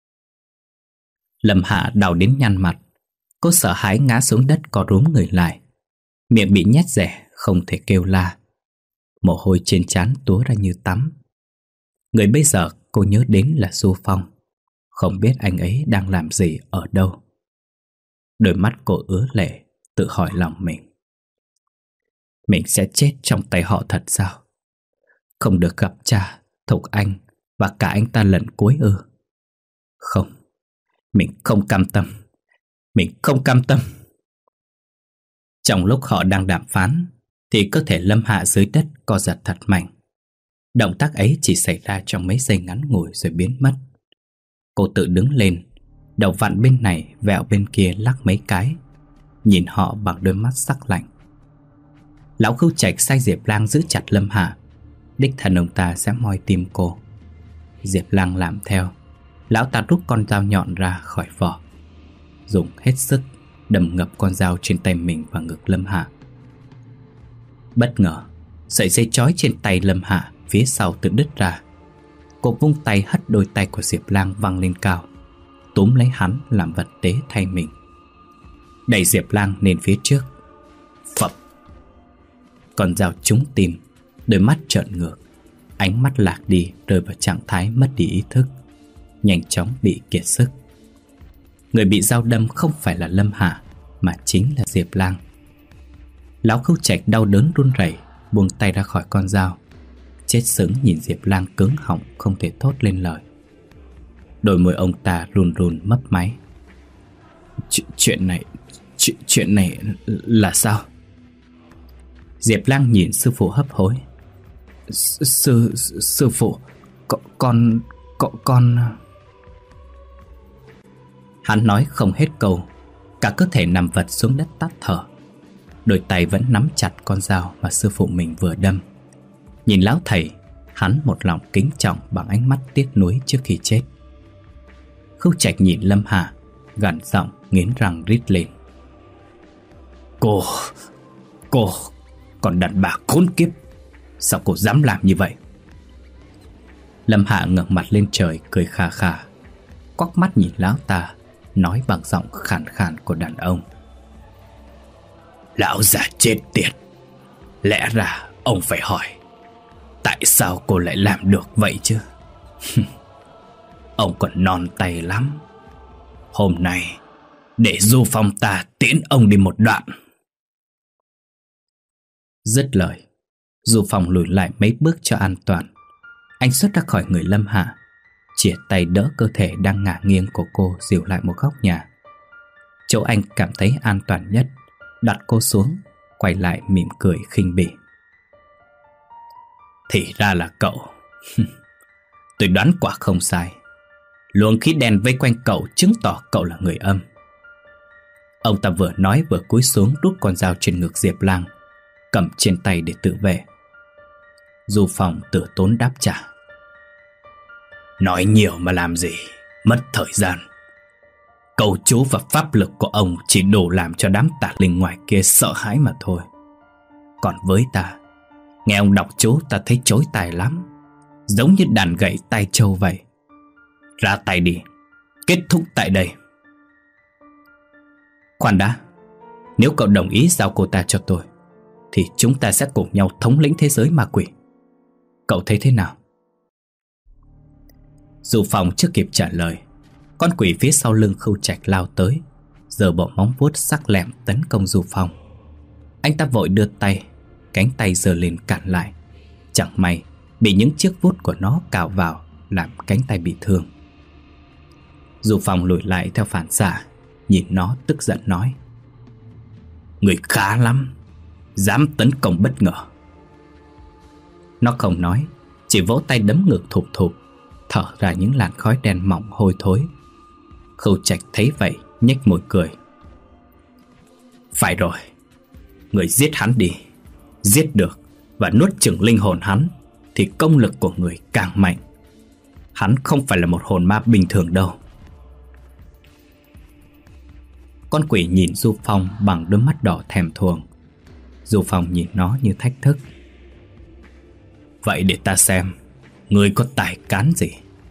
Lâm Hạ đau đến nhăn mặt. Cô sợ hãi ngã xuống đất co rúm người lại. Miệng bị nhét rẻ, không thể kêu la. Mồ hôi trên trán túa ra như tắm. Người bây giờ cô nhớ đến là Du Phong. Không biết anh ấy đang làm gì ở đâu. Đôi mắt cô ứa lệ, tự hỏi lòng mình. Mình sẽ chết trong tay họ thật sao? Không được gặp cha, Thục Anh và cả anh ta lần cuối ư? Không, mình không cam tâm. Mình không cam tâm. Trong lúc họ đang đàm phán, thì cơ thể Lâm Hạ dưới đất co giật thật mạnh. Động tác ấy chỉ xảy ra trong mấy giây ngắn ngủi rồi biến mất. Cô tự đứng lên, đầu vặn bên này vẹo bên kia lắc mấy cái, nhìn họ bằng đôi mắt sắc lạnh. Lão Khưu Trạch sai Diệp Lang giữ chặt Lâm Hạ. Đích thân ông ta sẽ moi tim cô. Diệp Lang làm theo. Lão ta rút con dao nhọn ra khỏi vỏ, dùng hết sức đâm ngập con dao trên tay mình vào ngực Lâm Hạ. Bất ngờ, sợi dây trói trên tay Lâm Hạ phía sau tự đứt ra. Cô vung tay hất đôi tay của Diệp Lang văng lên cao, túm lấy hắn làm vật tế thay mình, đẩy Diệp Lang lên phía trước. Phập! Con dao trúng tim, đôi mắt trợn ngược, ánh mắt lạc đi, rơi vào trạng thái mất đi ý thức, nhanh chóng bị kiệt sức. Người bị dao đâm không phải là Lâm Hạ, mà chính là Diệp Lang. Lão Khưu Trạch đau đớn run rẩy, buông tay ra khỏi con dao, chết sững nhìn Diệp Lang cứng họng không thể thốt lên lời. Đôi môi ông ta run run mấp máy. Ch Chuyện này, ch chuyện này là sao? Diệp Lang nhìn sư phụ hấp hối. Sư sư phụ, con con con con Hắn nói không hết câu, cả cơ thể nằm vật xuống đất tắt thở. Đôi tay vẫn nắm chặt con dao mà sư phụ mình vừa đâm. Nhìn lão thầy, hắn một lòng kính trọng bằng ánh mắt tiếc nuối trước khi chết. Khưu Trạch nhìn Lâm Hạ, gằn giọng nghiến răng rít lên. Cô, cô, còn đàn bà khốn kiếp, sao cô dám làm như vậy? Lâm Hạ ngẩng mặt lên trời cười khà khà, quắc mắt nhìn lão ta, nói bằng giọng khàn khàn của đàn ông. Lão già chết tiệt. Lẽ ra ông phải hỏi tại sao cô lại làm được vậy chứ. Ông còn non tay lắm. Hôm nay để Du Phong ta tiễn ông đi một đoạn. Dứt lời, Du Phong lùi lại mấy bước cho an toàn. Anh xuất ra khỏi người Lâm Hạ, chìa tay đỡ cơ thể đang ngả nghiêng của cô dìu lại một góc nhà. Chỗ anh cảm thấy an toàn nhất, đặt cô xuống, quay lại mỉm cười khinh bỉ. Thì ra là cậu. Tôi đoán quả không sai. Luồng khí đen vây quanh cậu chứng tỏ cậu là người âm. Ông ta vừa nói vừa cúi xuống rút con dao trên ngực Diệp Lang, cầm trên tay để tự vệ. Du Phong tử tốn đáp trả. Nói nhiều mà làm gì, mất thời gian. Câu chú và pháp lực của ông chỉ đủ làm cho đám tà linh ngoài kia sợ hãi mà thôi. Còn với ta, nghe ông đọc chú ta thấy chối tai lắm, giống như đàn gậy tai trâu vậy. Ra tay đi, kết thúc tại đây. Khoan đã, nếu cậu đồng ý giao cô ta cho tôi, thì chúng ta sẽ cùng nhau thống lĩnh thế giới ma quỷ. Cậu thấy thế nào? Du Phong chưa kịp trả lời, con quỷ phía sau lưng Khưu Trạch lao tới, giơ bộ móng vuốt sắc lẹm tấn công Du Phong. Anh ta vội đưa tay, cánh tay giơ lên cản lại. Chẳng may bị những chiếc vuốt của nó cào vào, làm cánh tay bị thương. Du Phong lùi lại theo phản xạ, nhìn nó tức giận nói: Người khá lắm, dám tấn công bất ngờ. Nó không nói, chỉ vỗ tay đấm ngực thụp thụp, thở ra những làn khói đen mỏng hôi thối. Khưu Trạch thấy vậy nhếch môi cười. Phải rồi, người giết hắn đi. Giết được và nuốt chửng linh hồn hắn thì công lực của người càng mạnh. Hắn không phải là một hồn ma bình thường đâu. Con quỷ nhìn Du Phong bằng đôi mắt đỏ thèm thuồng. Du Phong nhìn nó như thách thức. Vậy để ta xem ngươi có tài cán gì.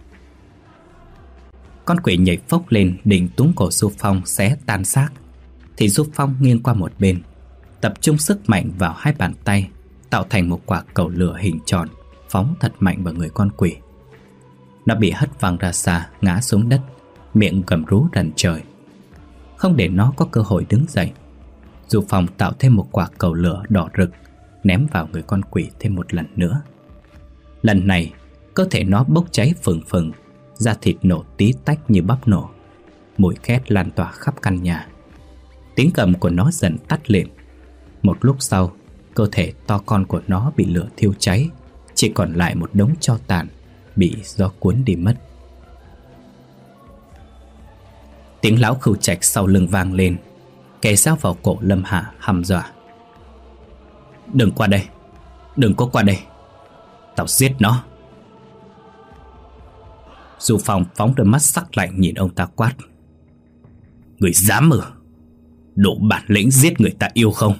Con quỷ nhảy phốc lên định túm cổ Du Phong xé tan xác, thì Du Phong nghiêng qua một bên, tập trung sức mạnh vào hai bàn tay, tạo thành một quả cầu lửa hình tròn, phóng thật mạnh vào người con quỷ. Nó bị hất văng ra xa, ngã xuống đất, miệng gầm rú rần trời. Không để nó có cơ hội đứng dậy, Du Phong tạo thêm một quả cầu lửa đỏ rực, ném vào người con quỷ thêm một lần nữa. Lần này, cơ thể nó bốc cháy phừng phừng, da thịt nổ tí tách như bắp nổ. Mùi khét lan tỏa khắp căn nhà. Tiếng gầm của nó dần tắt lịm. Một lúc sau, cơ thể to con của nó bị lửa thiêu cháy, chỉ còn lại một đống tro tàn bị gió cuốn đi mất. Tiếng lão Khưu Trạch sau lưng vang lên, kề dao vào cổ Lâm Hạ hăm dọa. Đừng qua đây, đừng có qua đây, tao giết nó. Du Phong phóng đôi mắt sắc lạnh nhìn ông ta quát. Người dám ư? Đủ bản lĩnh giết người ta yêu không?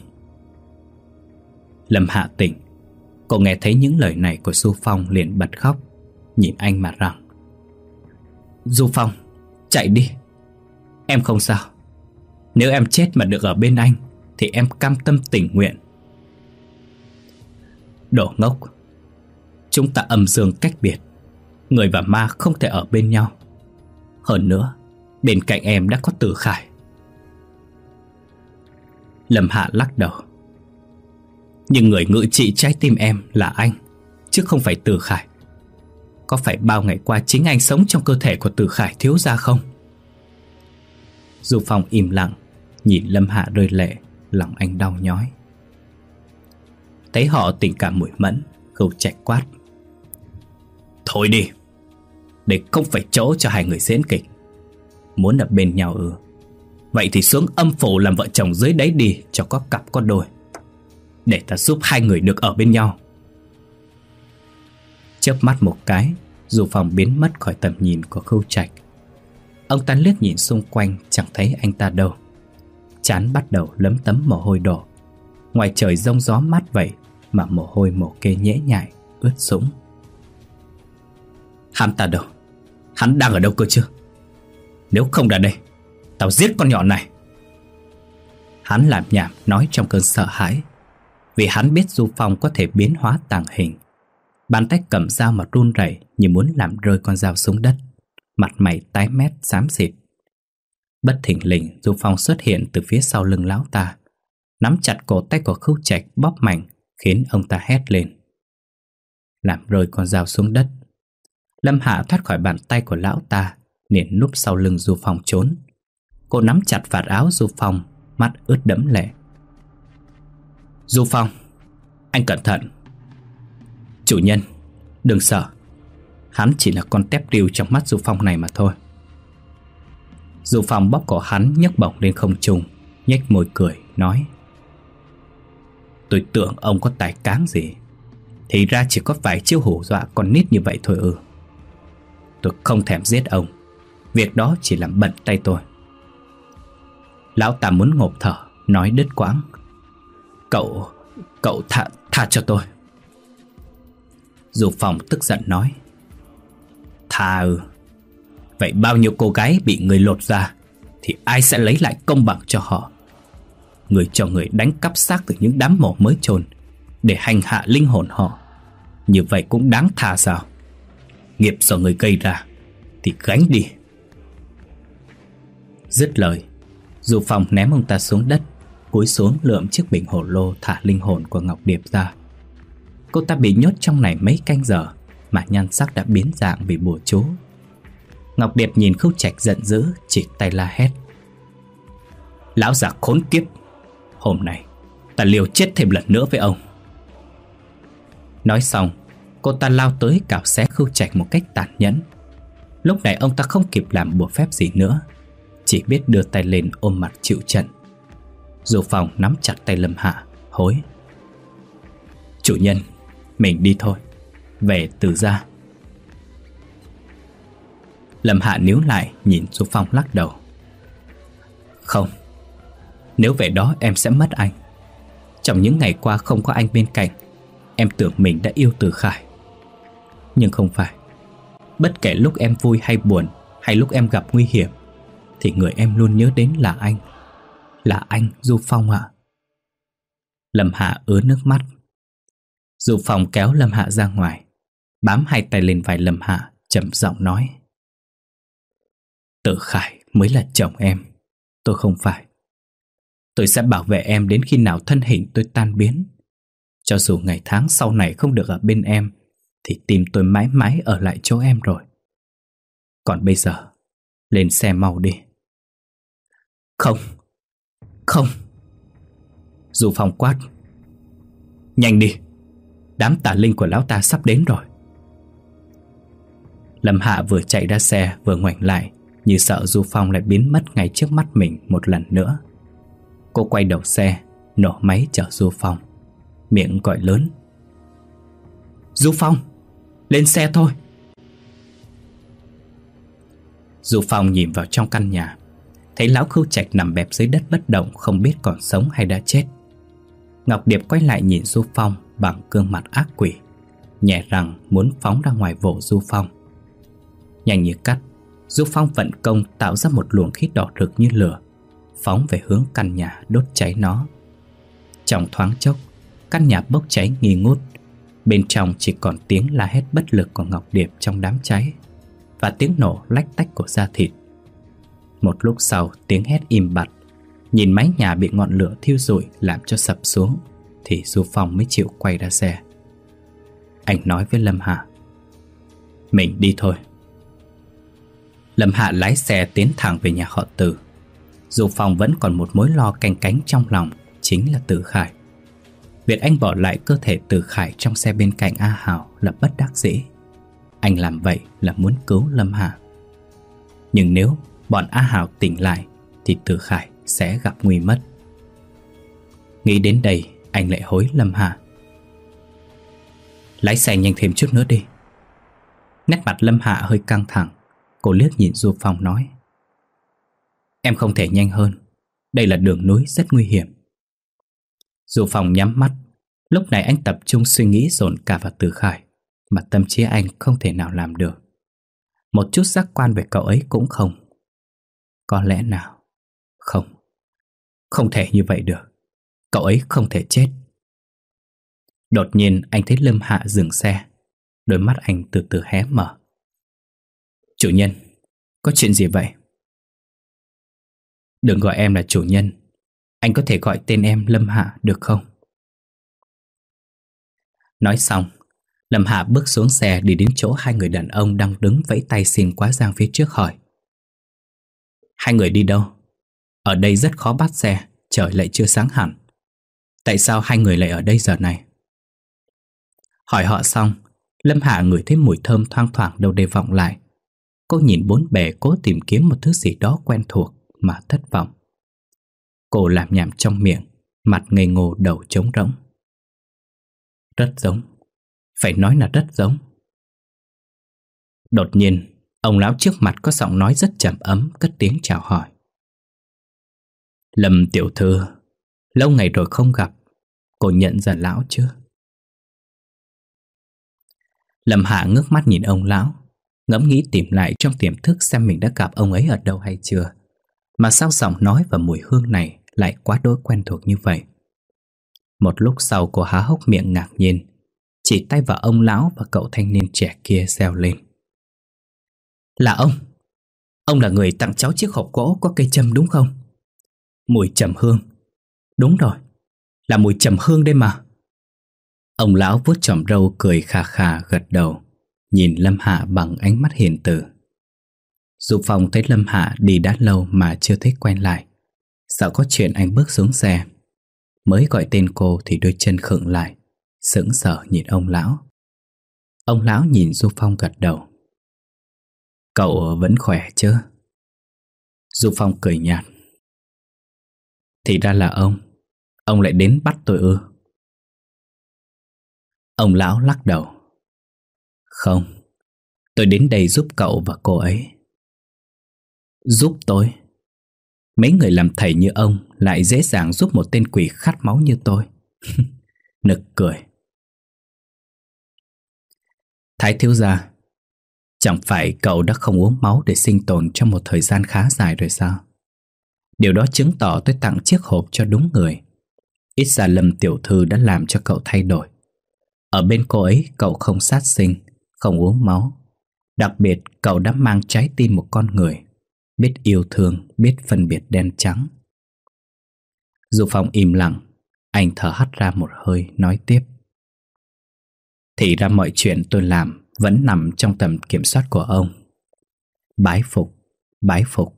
Lâm Hạ tỉnh. Cô nghe thấy những lời này của Du Phong liền bật khóc, nhìn anh mà rằng: Du Phong, chạy đi. Em không sao. Nếu em chết mà được ở bên anh thì em cam tâm tình nguyện. Đồ ngốc. Chúng ta âm dương cách biệt, người và ma không thể ở bên nhau. Hơn nữa, bên cạnh em đã có Từ Khải. Lâm Hạ lắc đầu. Nhưng người ngự trị trái tim em là anh, chứ không phải Từ Khải. Có phải bao ngày qua chính anh sống trong cơ thể của Từ Khải thiếu gia không? Du Phong im lặng, nhìn Lâm Hạ rơi lệ, lòng anh đau nhói. Thấy họ tình cảm mùi mẫn, Khưu Trạch quát. Thôi đi, đây không phải chỗ cho hai người diễn kịch. Muốn ở bên nhau ư? Vậy thì xuống âm phủ làm vợ chồng dưới đấy đi, cho có cặp có đôi, để ta giúp hai người được ở bên nhau. Chớp mắt một cái, Du Phong biến mất khỏi tầm nhìn của Khưu Trạch. Ông ta liếc nhìn xung quanh, chẳng thấy anh ta đâu. Trán bắt đầu lấm tấm mồ hôi đổ. Ngoài trời giông gió mát vậy mà mồ hôi mồ kê nhễ nhại, ướt sũng. Hắn ta đâu? Hắn đang ở đâu cơ chứ? Nếu không ra đây, tao giết con nhỏ này. Hắn làm nhảm nói trong cơn sợ hãi, vì hắn biết Du Phong có thể biến hóa tàng hình. Bàn tay cầm dao mà run rẩy như muốn làm rơi con dao xuống đất. Mặt mày tái mét xám xịt. Bất thình lình, Du Phong xuất hiện từ phía sau lưng lão ta, nắm chặt cổ tay của Khưu Trạch bóp mạnh, khiến ông ta hét lên. Làm rơi con dao xuống đất, Lâm Hạ thoát khỏi bàn tay của lão ta, liền núp sau lưng Du Phong trốn. Cô nắm chặt vạt áo Du Phong, mắt ướt đẫm lệ. Du Phong, anh cẩn thận. Chủ nhân, đừng sợ. Hắn chỉ là con tép riêu trong mắt Du Phong này mà thôi. Du Phong bóp cổ hắn, nhấc bổng lên không trung, nhếch môi cười, nói. Tôi tưởng ông có tài cán gì, thì ra chỉ có vài chiêu hù dọa con nít như vậy thôi ư. Tôi không thèm giết ông, việc đó chỉ làm bận tay tôi. Lão ta muốn ngộp thở, nói đứt quãng. Cậu, cậu tha, tha cho tôi. Du Phong tức giận nói. Tha ư? Vậy bao nhiêu cô gái bị người lột ra thì ai sẽ lấy lại công bằng cho họ? Người cho người đánh cắp xác từ những đám mộ mới chôn để hành hạ linh hồn họ, như vậy cũng đáng tha sao? Nghiệp do người gây ra thì gánh đi. Dứt lời, Du Phong ném ông ta xuống đất, cúi xuống lượm chiếc bình hồ lô thả linh hồn của Ngọc Điệp ra. Cô ta bị nhốt trong này mấy canh giờ mà nhan sắc đã biến dạng vì bùa chú. Ngọc Điệp nhìn Khưu Trạch giận dữ, chỉ tay la hét. Lão già khốn kiếp, hôm nay ta liều chết thêm lần nữa với ông. Nói xong, cô ta lao tới cào xé Khưu Trạch một cách tàn nhẫn. Lúc này ông ta không kịp làm bùa phép gì nữa, chỉ biết đưa tay lên ôm mặt chịu trận. Du Phong nắm chặt tay Lâm Hạ, hối. Chủ nhân, mình đi thôi, về Từ gia. Lâm Hạ níu lại nhìn Du Phong lắc đầu. Không, nếu về đó em sẽ mất anh. Trong những ngày qua không có anh bên cạnh, em tưởng mình đã yêu Từ Khải. Nhưng không phải. Bất kể lúc em vui hay buồn, hay lúc em gặp nguy hiểm, thì người em luôn nhớ đến là anh. Là anh, Du Phong ạ. Lâm Hạ ứa nước mắt. Du Phong kéo Lâm Hạ ra ngoài, bám hai tay lên vai Lâm Hạ, trầm giọng nói. Từ Khải mới là chồng em, tôi không phải. Tôi sẽ bảo vệ em đến khi nào thân hình tôi tan biến. Cho dù ngày tháng sau này không được ở bên em, thì tim tôi mãi mãi ở lại chỗ em rồi. Còn bây giờ, lên xe mau đi. Không, không. Du Phong quát. Nhanh đi, đám tà linh của lão ta sắp đến rồi. Lâm Hạ vừa chạy ra xe vừa ngoảnh lại, như sợ Du Phong lại biến mất ngay trước mắt mình một lần nữa. Cô quay đầu xe, nổ máy chở Du Phong, miệng gọi lớn. Du Phong, lên xe thôi. Du Phong nhìn vào trong căn nhà, thấy lão Khưu Trạch nằm bẹp dưới đất bất động, không biết còn sống hay đã chết. Ngọc Điệp quay lại nhìn Du Phong bằng gương mặt ác quỷ, nhẹ răng muốn phóng ra ngoài vỗ Du Phong. Nhanh như cắt, Du Phong vận công tạo ra một luồng khí đỏ rực như lửa, phóng về hướng căn nhà đốt cháy nó. Trong thoáng chốc, căn nhà bốc cháy nghi ngút. Bên trong chỉ còn tiếng la hét bất lực của Ngọc Điệp trong đám cháy, và tiếng nổ lách tách của da thịt. Một lúc sau, tiếng hét im bặt. Nhìn mái nhà bị ngọn lửa thiêu rụi làm cho sập xuống, thì Du Phong mới chịu quay ra xe. Anh nói với Lâm Hạ. Mình đi thôi. Lâm Hạ lái xe tiến thẳng về nhà họ Từ. Du Phong vẫn còn một mối lo canh cánh trong lòng, chính là Từ Khải. Việc anh bỏ lại cơ thể Từ Khải trong xe bên cạnh A Hảo là bất đắc dĩ. Anh làm vậy là muốn cứu Lâm Hạ. Nhưng nếu bọn A Hảo tỉnh lại thì Từ Khải sẽ gặp nguy mất. Nghĩ đến đây, anh lại hối Lâm Hạ. Lái xe nhanh thêm chút nữa đi. Nét mặt Lâm Hạ hơi căng thẳng. Cô liếc nhìn Du Phong nói. Em không thể nhanh hơn, đây là đường núi rất nguy hiểm. Du Phong nhắm mắt. Lúc này anh tập trung suy nghĩ dồn cả vào Từ Khải, mà tâm trí anh không thể nào làm được. Một chút giác quan về cậu ấy cũng không. Có lẽ nào? Không, Không thể như vậy được. Cậu ấy không thể chết. Đột nhiên anh thấy Lâm Hạ dừng xe. Đôi mắt anh từ từ hé mở. Chủ nhân, có chuyện gì vậy? Đừng gọi em là chủ nhân. Anh có thể gọi tên em Lâm Hạ được không? Nói xong, Lâm Hạ bước xuống xe đi đến chỗ hai người đàn ông đang đứng vẫy tay xin quá giang phía trước hỏi. Hai người đi đâu? Ở đây rất khó bắt xe, trời lại chưa sáng hẳn. Tại sao hai người lại ở đây giờ này? Hỏi họ xong, Lâm Hạ ngửi thấy mùi thơm thoang thoảng đâu đây vọng lại. Cô nhìn bốn bề cố tìm kiếm một thứ gì đó quen thuộc mà thất vọng. Cô lảm nhảm trong miệng, mặt ngây ngô đầu trống rỗng. Rất giống, phải nói là rất giống. Đột nhiên, ông lão trước mặt có giọng nói rất trầm ấm cất tiếng chào hỏi. Lâm tiểu thư, lâu ngày rồi không gặp, cô nhận ra lão chưa? Lâm Hạ ngước mắt nhìn ông lão, ngẫm nghĩ tìm lại trong tiềm thức xem mình đã gặp ông ấy ở đâu hay chưa. Mà sao giọng nói và mùi hương này lại quá đỗi quen thuộc như vậy? Một lúc sau cô há hốc miệng ngạc nhiên, chỉ tay vào ông lão và cậu thanh niên trẻ kia reo lên. Là ông! Ông là người tặng cháu chiếc hộp gỗ có cây châm đúng không? Mùi trầm hương. Đúng rồi, là mùi trầm hương đây mà. Ông lão vuốt chòm râu cười khà khà gật đầu, nhìn Lâm Hạ bằng ánh mắt hiền từ. Dục Phong thấy Lâm Hạ đi đã lâu mà chưa thấy quen lại. Sợ có chuyện anh bước xuống xe. Mới gọi tên cô thì đôi chân khựng lại, sững sờ nhìn ông lão. Ông lão nhìn Du Phong gật đầu. Cậu vẫn khỏe chứ? Du Phong cười nhạt. Thì ra là ông. Ông lại đến bắt tôi ư? Ông lão lắc đầu. Không, tôi đến đây giúp cậu và cô ấy. Giúp tôi? Mấy người làm thầy như ông lại dễ dàng giúp một tên quỷ khát máu như tôi. Nực cười. Thái thiếu gia, chẳng phải cậu đã không uống máu để sinh tồn trong một thời gian khá dài rồi sao? Điều đó chứng tỏ tôi tặng chiếc hộp cho đúng người. Ít ra Lâm tiểu thư đã làm cho cậu thay đổi. Ở bên cô ấy cậu không sát sinh, không uống máu. Đặc biệt cậu đã mang trái tim một con người, biết yêu thương, biết phân biệt đen trắng. Du Phong im lặng, anh thở hắt ra một hơi nói tiếp. Thì ra mọi chuyện tôi làm vẫn nằm trong tầm kiểm soát của ông. Bái phục, bái phục.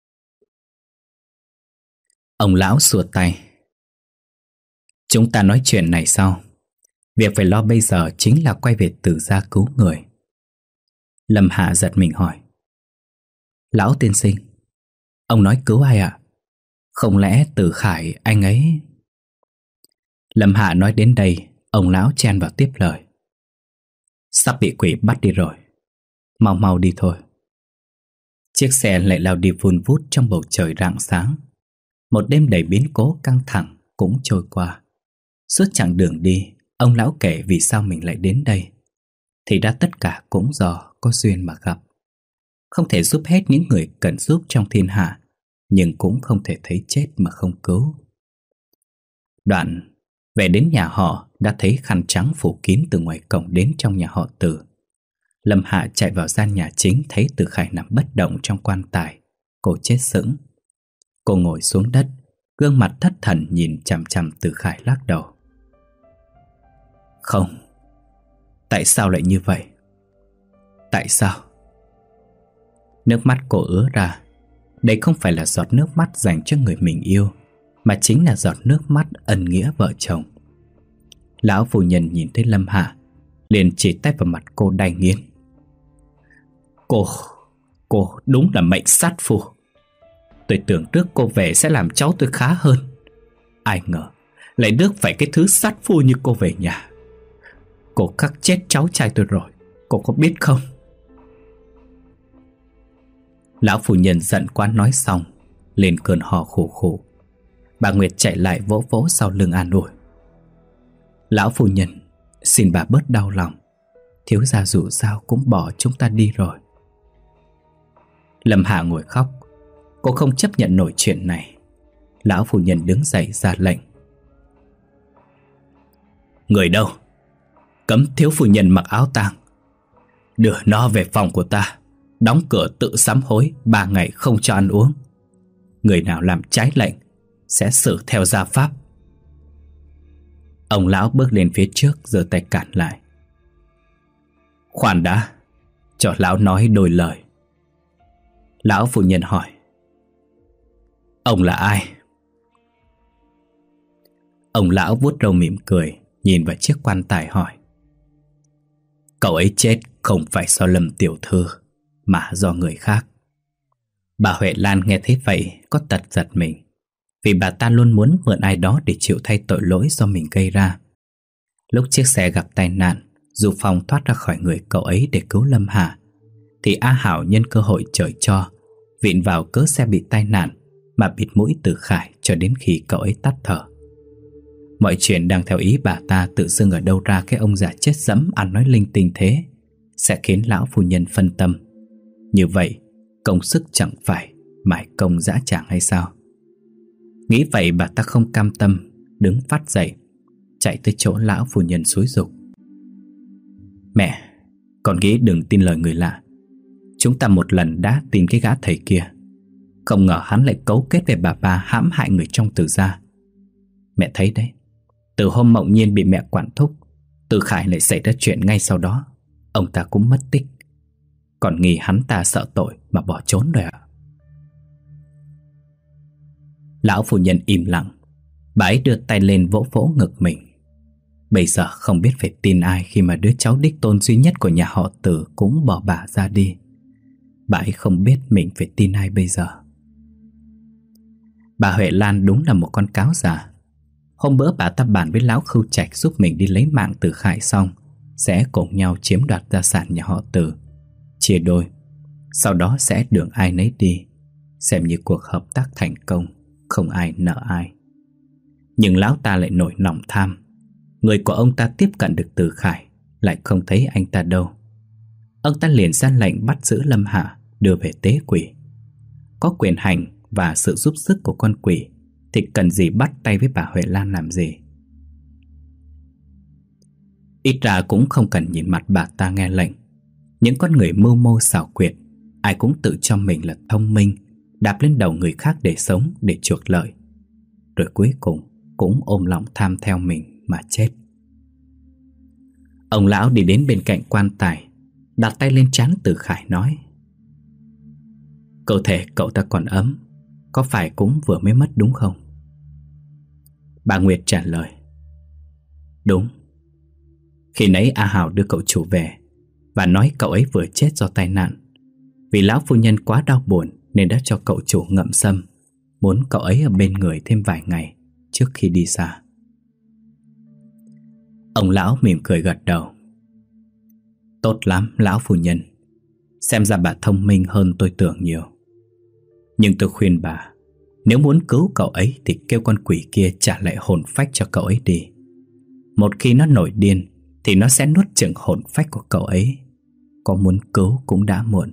Ông lão xua tay. Chúng ta nói chuyện này sau. Việc phải lo bây giờ chính là quay về Tử gia cứu người. Lâm Hạ giật mình hỏi. Lão tiên sinh, ông nói cứu ai ạ? Không lẽ Tử Khải anh ấy... Lâm Hạ nói đến đây, ông lão chen vào tiếp lời. Sắp bị quỷ bắt đi rồi, mau mau đi thôi. Chiếc xe lại lao đi vun vút trong bầu trời rạng sáng. Một đêm đầy biến cố căng thẳng cũng trôi qua. Suốt chặng đường đi, ông lão kể vì sao mình lại đến đây. Thì ra tất cả cũng do có duyên mà gặp. Không thể giúp hết những người cần giúp trong thiên hạ, nhưng cũng không thể thấy chết mà không cứu. Đoạn về đến nhà họ đã thấy khăn trắng phủ kín từ ngoài cổng đến trong nhà họ Từ. Lâm Hạ chạy vào gian nhà chính, thấy Từ Khải nằm bất động trong quan tài. Cô chết sững. Cô ngồi xuống đất, gương mặt thất thần nhìn chằm chằm Từ Khải lắc đầu. Không, tại sao lại như vậy? Tại sao? Nước mắt cô ứa ra. Đây không phải là giọt nước mắt dành cho người mình yêu, mà chính là giọt nước mắt ân nghĩa vợ chồng. Lão phu nhân nhìn thấy Lâm Hạ, liền chỉ tay vào mặt cô đay nghiến. Cô, cô đúng là mệnh sát phu. Tôi tưởng trước cô về sẽ làm cháu tôi khá hơn. Ai ngờ lại rước phải cái thứ sát phu như cô về nhà. Cô khắc chết cháu trai tôi rồi, cô có biết không? Lão phu nhân giận quá nói xong, lên cơn ho khủ khủ. Bà Nguyệt chạy lại vỗ vỗ sau lưng an ủi. Lão phu nhân, xin bà bớt đau lòng. Thiếu gia dù sao cũng bỏ chúng ta đi rồi. Lâm Hạ ngồi khóc. Cô không chấp nhận nổi chuyện này. Lão phu nhân đứng dậy ra lệnh. Người đâu? Cấm thiếu phu nhân mặc áo tang. Đưa nó về phòng của ta, đóng cửa tự sám hối ba ngày không cho ăn uống. Người nào làm trái lệnh sẽ xử theo gia pháp. Ông lão bước lên phía trước, giơ tay cản lại. Khoan đã, cho lão nói đôi lời. Lão phu nhân hỏi. Ông là ai? Ông lão vuốt râu mỉm cười, nhìn vào chiếc quan tài hỏi. Cậu ấy chết không phải do Lâm tiểu thư, mà do người khác. Bà Huệ Lan nghe thấy vậy có tật giật mình, vì bà ta luôn muốn mượn ai đó để chịu thay tội lỗi do mình gây ra. Lúc chiếc xe gặp tai nạn, dù Phong thoát ra khỏi người cậu ấy để cứu Lâm Hà, thì A Hảo nhân cơ hội trời cho, vịn vào cớ xe bị tai nạn mà bịt mũi Từ Khải cho đến khi cậu ấy tắt thở. Mọi chuyện đang theo ý bà ta, tự dưng ở đâu ra cái ông già chết dẫm ăn nói linh tinh thế, sẽ khiến lão phu nhân phân tâm. Như vậy, công sức chẳng phải mải công dã tràng hay sao? Nghĩ vậy bà ta không cam tâm, đứng phát dậy, chạy tới chỗ lão phu nhân xúi giục. Mẹ, con nghĩ đừng tin lời người lạ. Chúng ta một lần đã tìm cái gã thầy kia, không ngờ hắn lại cấu kết với bà ba hãm hại người trong Từ gia. Mẹ thấy đấy, từ hôm Mộng Nhiên bị mẹ quản thúc, Từ Khải lại xảy ra chuyện ngay sau đó. Ông ta cũng mất tích. Còn nghi hắn ta sợ tội mà bỏ trốn rồi ạ. Lão phu nhân im lặng. Bà ấy đưa tay lên vỗ vỗ ngực mình. Bây giờ không biết phải tin ai khi mà đứa cháu đích tôn duy nhất của nhà họ Từ cũng bỏ bà ra đi. Bà ấy không biết mình phải tin ai bây giờ. Bà Huệ Lan đúng là một con cáo già. Hôm bữa bà ta bàn với lão Khưu Trạch giúp mình đi lấy mạng Từ Khải xong, sẽ cùng nhau chiếm đoạt gia sản nhà họ Từ, chia đôi, sau đó sẽ đường ai nấy đi, xem như cuộc hợp tác thành công, không ai nợ ai. Nhưng lão ta lại nổi lòng tham. Người của ông ta tiếp cận được Từ Khải, lại không thấy anh ta đâu. Ông ta liền ra lệnh bắt giữ Lâm Hạ, đưa về tế quỷ. Có quyền hành và sự giúp sức của con quỷ thì cần gì bắt tay với bà Huệ Lan làm gì. Ít ra cũng không cần nhìn mặt bà ta nghe lệnh. Những con người mưu mô xảo quyệt, ai cũng tự cho mình là thông minh, đạp lên đầu người khác để sống, để chuộc lợi, rồi cuối cùng cũng ôm lòng tham theo mình mà chết. Ông lão đi đến bên cạnh quan tài, đặt tay lên trán Từ Khải nói: Cơ thể cậu ta còn ấm, có phải cũng vừa mới mất đúng không? Bà Nguyệt trả lời: Đúng. Khi nãy A Hảo đưa cậu chủ về và nói cậu ấy vừa chết do tai nạn. Vì lão phu nhân quá đau buồn nên đã cho cậu chủ ngậm sâm, muốn cậu ấy ở bên người thêm vài ngày trước khi đi xa. Ông lão mỉm cười gật đầu. Tốt lắm lão phu nhân, xem ra bà thông minh hơn tôi tưởng nhiều. Nhưng tôi khuyên bà, nếu muốn cứu cậu ấy thì kêu con quỷ kia trả lại hồn phách cho cậu ấy đi. Một khi nó nổi điên thì nó sẽ nuốt chửng hồn phách của cậu ấy. Có muốn cứu cũng đã muộn.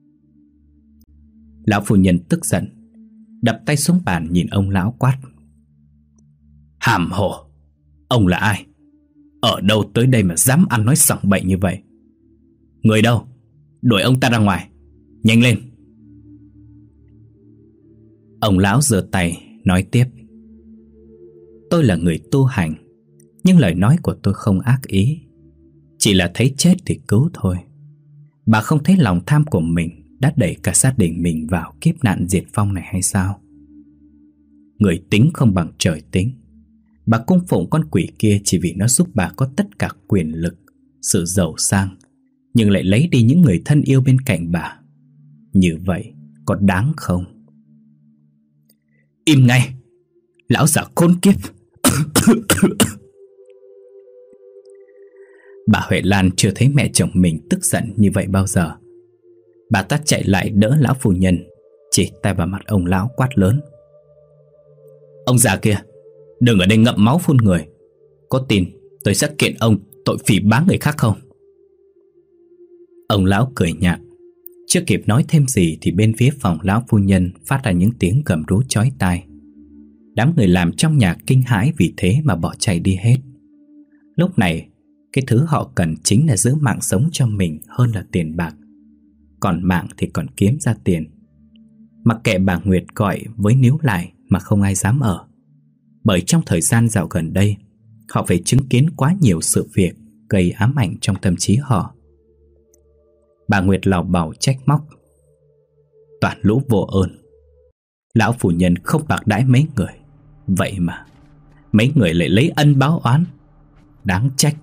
Lão phu nhân tức giận, đập tay xuống bàn nhìn ông lão quát: Hàm hồ, ông là ai? Ở đâu tới đây mà dám ăn nói sằng bậy như vậy? Người đâu? Đuổi ông ta ra ngoài, nhanh lên. Ông lão giơ tay nói tiếp: Tôi là người tu hành, nhưng lời nói của tôi không ác ý, chỉ là thấy chết thì cứu thôi. Bà không thấy lòng tham của mình đã đẩy cả gia đình mình vào kiếp nạn diệt vong này hay sao? Người tính không bằng trời tính. Bà cung phụng con quỷ kia chỉ vì nó giúp bà có tất cả quyền lực, sự giàu sang, nhưng lại lấy đi những người thân yêu bên cạnh bà. Như vậy có đáng không? Im ngay, lão già khốn kiếp! Bà Huệ Lan chưa thấy mẹ chồng mình tức giận như vậy bao giờ. Bà ta chạy lại đỡ lão phu nhân, chỉ tay vào mặt ông lão quát lớn: Ông già kia, đừng ở đây ngậm máu phun người. Có tin tôi sẽ kiện ông tội phỉ báng người khác không? Ông lão cười nhạt. Chưa kịp nói thêm gì thì bên phía phòng lão phu nhân phát ra những tiếng gầm rú chói tai. Đám người làm trong nhà kinh hãi vì thế mà bỏ chạy đi hết. Lúc này, cái thứ họ cần chính là giữ mạng sống cho mình hơn là tiền bạc. Còn mạng thì còn kiếm ra tiền. Mặc kệ bà Nguyệt gọi với níu lại mà không ai dám ở. Bởi trong thời gian dạo gần đây, họ phải chứng kiến quá nhiều sự việc gây ám ảnh trong tâm trí họ. Bà Nguyệt lào bào trách móc: toàn lũ vô ơn. Lão phu nhân không bạc đãi mấy người, vậy mà mấy người lại lấy ân báo oán. Đáng trách.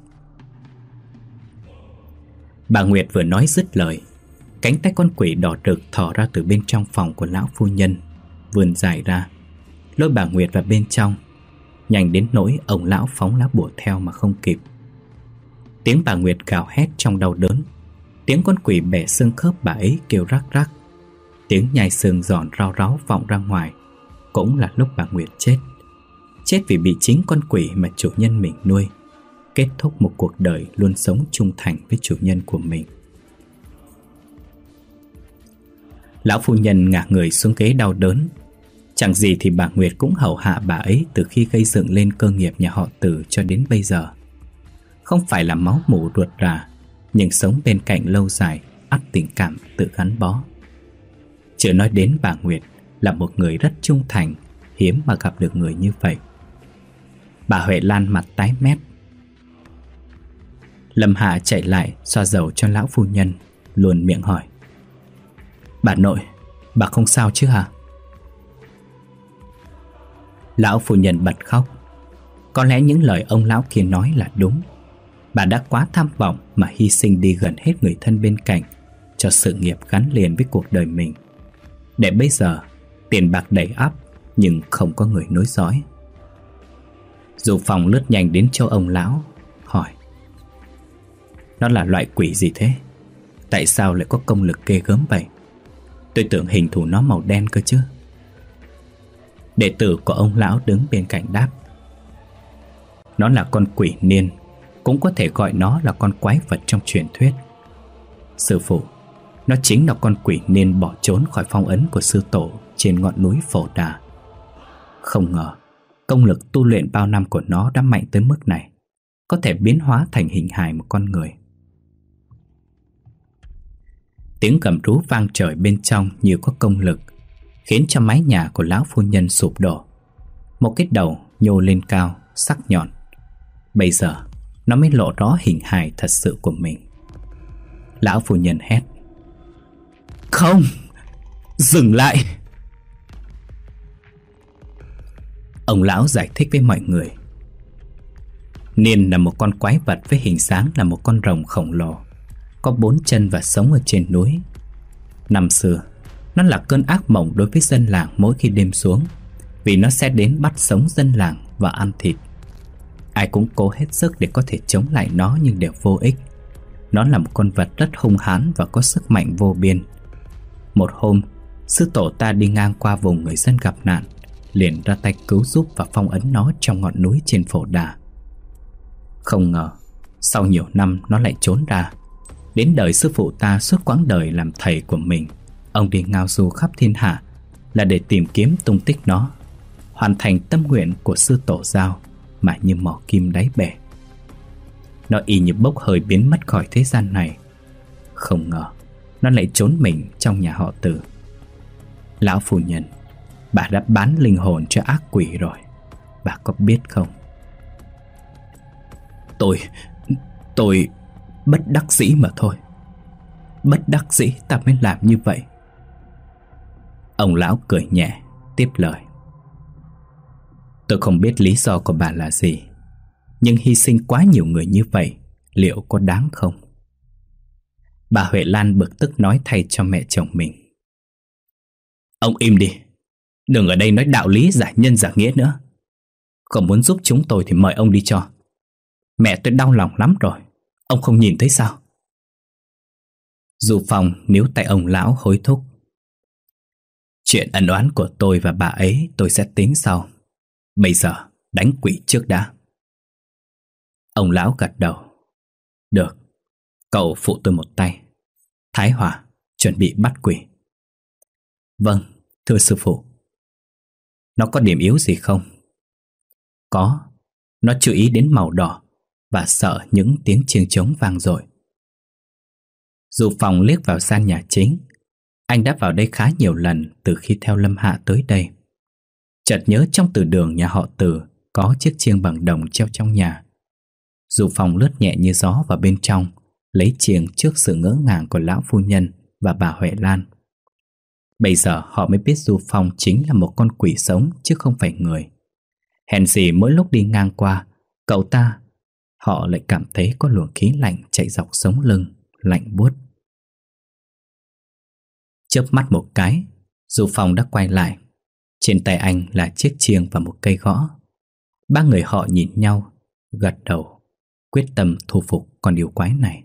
Bà Nguyệt vừa nói dứt lời, cánh tay con quỷ đỏ rực thò ra từ bên trong phòng của lão phu nhân, vươn dài ra, lôi bà Nguyệt vào bên trong. Nhanh đến nỗi ông lão phóng lá bùa theo mà không kịp. Tiếng bà Nguyệt gào hét trong đau đớn, tiếng con quỷ bẻ xương khớp bà ấy kêu rắc rắc, tiếng nhai xương giòn rau ráu vọng ra ngoài. Cũng là lúc bà Nguyệt chết. Chết vì bị chính con quỷ mà chủ nhân mình nuôi, kết thúc một cuộc đời luôn sống trung thành với chủ nhân của mình. Lão phu nhân ngả người xuống ghế đau đớn. Chẳng gì thì bà Nguyệt cũng hầu hạ bà ấy từ khi gây dựng lên cơ nghiệp nhà họ Từ cho đến bây giờ. Không phải là máu mủ ruột rà, nhưng sống bên cạnh lâu dài, ắt tình cảm tự gắn bó. Chưa nói đến bà Nguyệt là một người rất trung thành, hiếm mà gặp được người như vậy. Bà Huệ Lan mặt tái mét. Lâm Hạ chạy lại xoa dầu cho lão phu nhân, luồn miệng hỏi: bà nội, bà không sao chứ hả? Lão phu nhân bật khóc. Có lẽ những lời ông lão kia nói là đúng. Bà đã quá tham vọng mà hy sinh đi gần hết người thân bên cạnh cho sự nghiệp gắn liền với cuộc đời mình, để bây giờ tiền bạc đầy ắp nhưng không có người nối dõi. Dù Phong lướt nhanh đến chỗ ông lão, hỏi: nó là loại quỷ gì thế? Tại sao lại có công lực ghê gớm vậy? Tôi tưởng hình thù nó màu đen cơ chứ. Đệ tử của ông lão đứng bên cạnh đáp: nó là con quỷ niên, cũng có thể gọi nó là con quái vật trong truyền thuyết. Sư phụ, nó chính là con quỷ niên bỏ trốn khỏi phong ấn của sư tổ trên ngọn núi Phổ Đà. Không ngờ công lực tu luyện bao năm của nó đã mạnh tới mức này, có thể biến hóa thành hình hài một con người. Tiếng gầm rú vang trời bên trong như có công lực, khiến cho mái nhà của lão phu nhân sụp đổ. Một cái đầu nhô lên cao, sắc nhọn. Bây giờ nó mới lộ rõ hình hài thật sự của mình. Lão phu nhân hét: không! Dừng lại! Ông lão giải thích với mọi người: Niên là một con quái vật với hình dáng là một con rồng khổng lồ, có bốn chân và sống ở trên núi. Năm xưa, nó là cơn ác mộng đối với dân làng mỗi khi đêm xuống, vì nó sẽ đến bắt sống dân làng và ăn thịt. Ai cũng cố hết sức để có thể chống lại nó nhưng đều vô ích. Nó là một con vật rất hung hãn và có sức mạnh vô biên. Một hôm, sư tổ ta đi ngang qua vùng người dân gặp nạn, liền ra tay cứu giúp và phong ấn nó trong ngọn núi trên Phổ Đà. Không ngờ, sau nhiều năm nó lại trốn ra. Đến đời sư phụ ta suốt quãng đời làm thầy của mình, ông đi ngao du khắp thiên hạ là để tìm kiếm tung tích nó, hoàn thành tâm nguyện của sư tổ giao mà như mỏ kim đáy bể. Nó y như bốc hơi biến mất khỏi thế gian này. Không ngờ nó lại trốn mình trong nhà họ Từ. Lão phu nhân, bà đã bán linh hồn cho ác quỷ rồi, bà có biết không? Tôi, tôi bất đắc dĩ mà thôi. Bất đắc dĩ ta mới làm như vậy. Ông lão cười nhẹ, tiếp lời: Tôi không biết lý do của bà là gì, nhưng hy sinh quá nhiều người như vậy, liệu có đáng không? Bà Huệ Lan bực tức nói thay cho mẹ chồng mình: Ông im đi, đừng ở đây nói đạo lý giả nhân giả nghĩa nữa. Không muốn giúp chúng tôi thì mời ông đi cho. Mẹ tôi đau lòng lắm rồi, ông không nhìn thấy sao? Du Phong níu tay ông lão hối thúc: Chuyện ân oán của tôi và bà ấy tôi sẽ tính sau. Bây giờ đánh quỷ trước đã. Ông lão gật đầu: Được, cậu phụ tôi một tay. Thái Hòa, chuẩn bị bắt quỷ. Vâng, thưa sư phụ. Nó có điểm yếu gì không? Có. Nó chú ý đến màu đỏ và sợ những tiếng chiêng trống vang dội. Dù Phong liếc vào gian nhà chính. Anh đã vào đây khá nhiều lần từ khi theo Lâm Hạ tới đây. Chợt nhớ trong từ đường nhà họ Từ có chiếc chiêng bằng đồng treo trong nhà. Dù Phong lướt nhẹ như gió vào bên trong, lấy chiêng trước sự ngỡ ngàng của lão phu nhân và bà Huệ Lan. Bây giờ họ mới biết Du Phong chính là một con quỷ sống chứ không phải người. Hèn gì mỗi lúc đi ngang qua cậu ta, họ lại cảm thấy có luồng khí lạnh chạy dọc sống lưng, lạnh buốt. Chớp mắt một cái, Du Phong đã quay lại. Trên tay anh là chiếc chiêng và một cây gõ. Ba người họ nhìn nhau, gật đầu, quyết tâm thu phục con yêu quái này.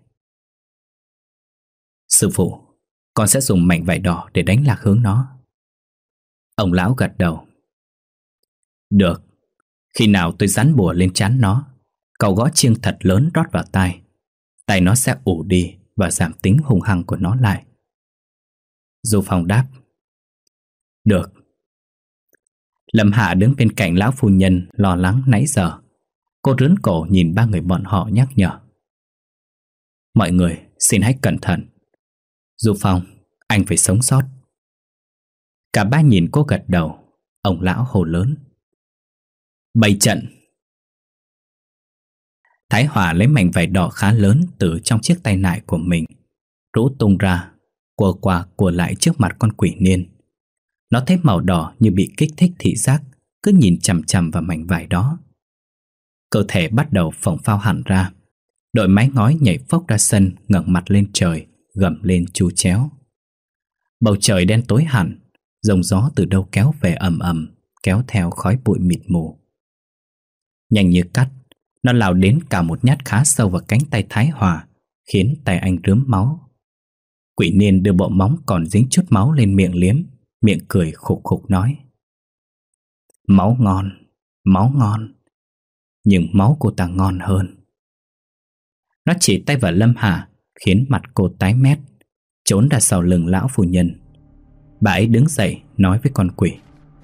Sư phụ, con sẽ dùng mảnh vải đỏ để đánh lạc hướng nó. Ông lão gật đầu. Được. Khi nào tôi dán bùa lên trán nó, cậu gõ chiêng thật lớn rót vào tai. Tai nó sẽ ù đi và giảm tính hung hăng của nó lại. Du Phong đáp. Được. Lâm Hạ đứng bên cạnh lão phu nhân lo lắng nãy giờ. Cô rướn cổ nhìn ba người bọn họ nhắc nhở. Mọi người xin hãy cẩn thận. Du Phong, anh phải sống sót. Cả ba nhìn cô gật đầu. Ông lão hô lớn. Bày trận. Thái Hòa lấy mảnh vải đỏ khá lớn từ trong chiếc tay nải của mình, rũ tung ra, quờ qua quờ lại trước mặt con quỷ niên. Nó thấy màu đỏ như bị kích thích thị giác, cứ nhìn chằm chằm vào mảnh vải đó. Cơ thể bắt đầu phồng phao hẳn ra. Đội mái ngói nhảy phốc ra sân, ngẩng mặt lên trời, gầm lên chu chéo. Bầu trời đen tối hẳn, dòng gió từ đâu kéo về ầm ầm, kéo theo khói bụi mịt mù. Nhanh như cắt, nó lao đến cả một nhát khá sâu vào cánh tay Thái Hòa, khiến tay anh rướm máu. Quỷ niên đưa bộ móng còn dính chút máu lên miệng liếm, miệng cười khục khục nói. Máu ngon, máu ngon, nhưng máu cô ta ngon hơn. Nó chỉ tay vào Lâm Hà, khiến mặt cô tái mét, trốn ra sau lưng lão phu nhân. Bà ấy đứng dậy nói với con quỷ.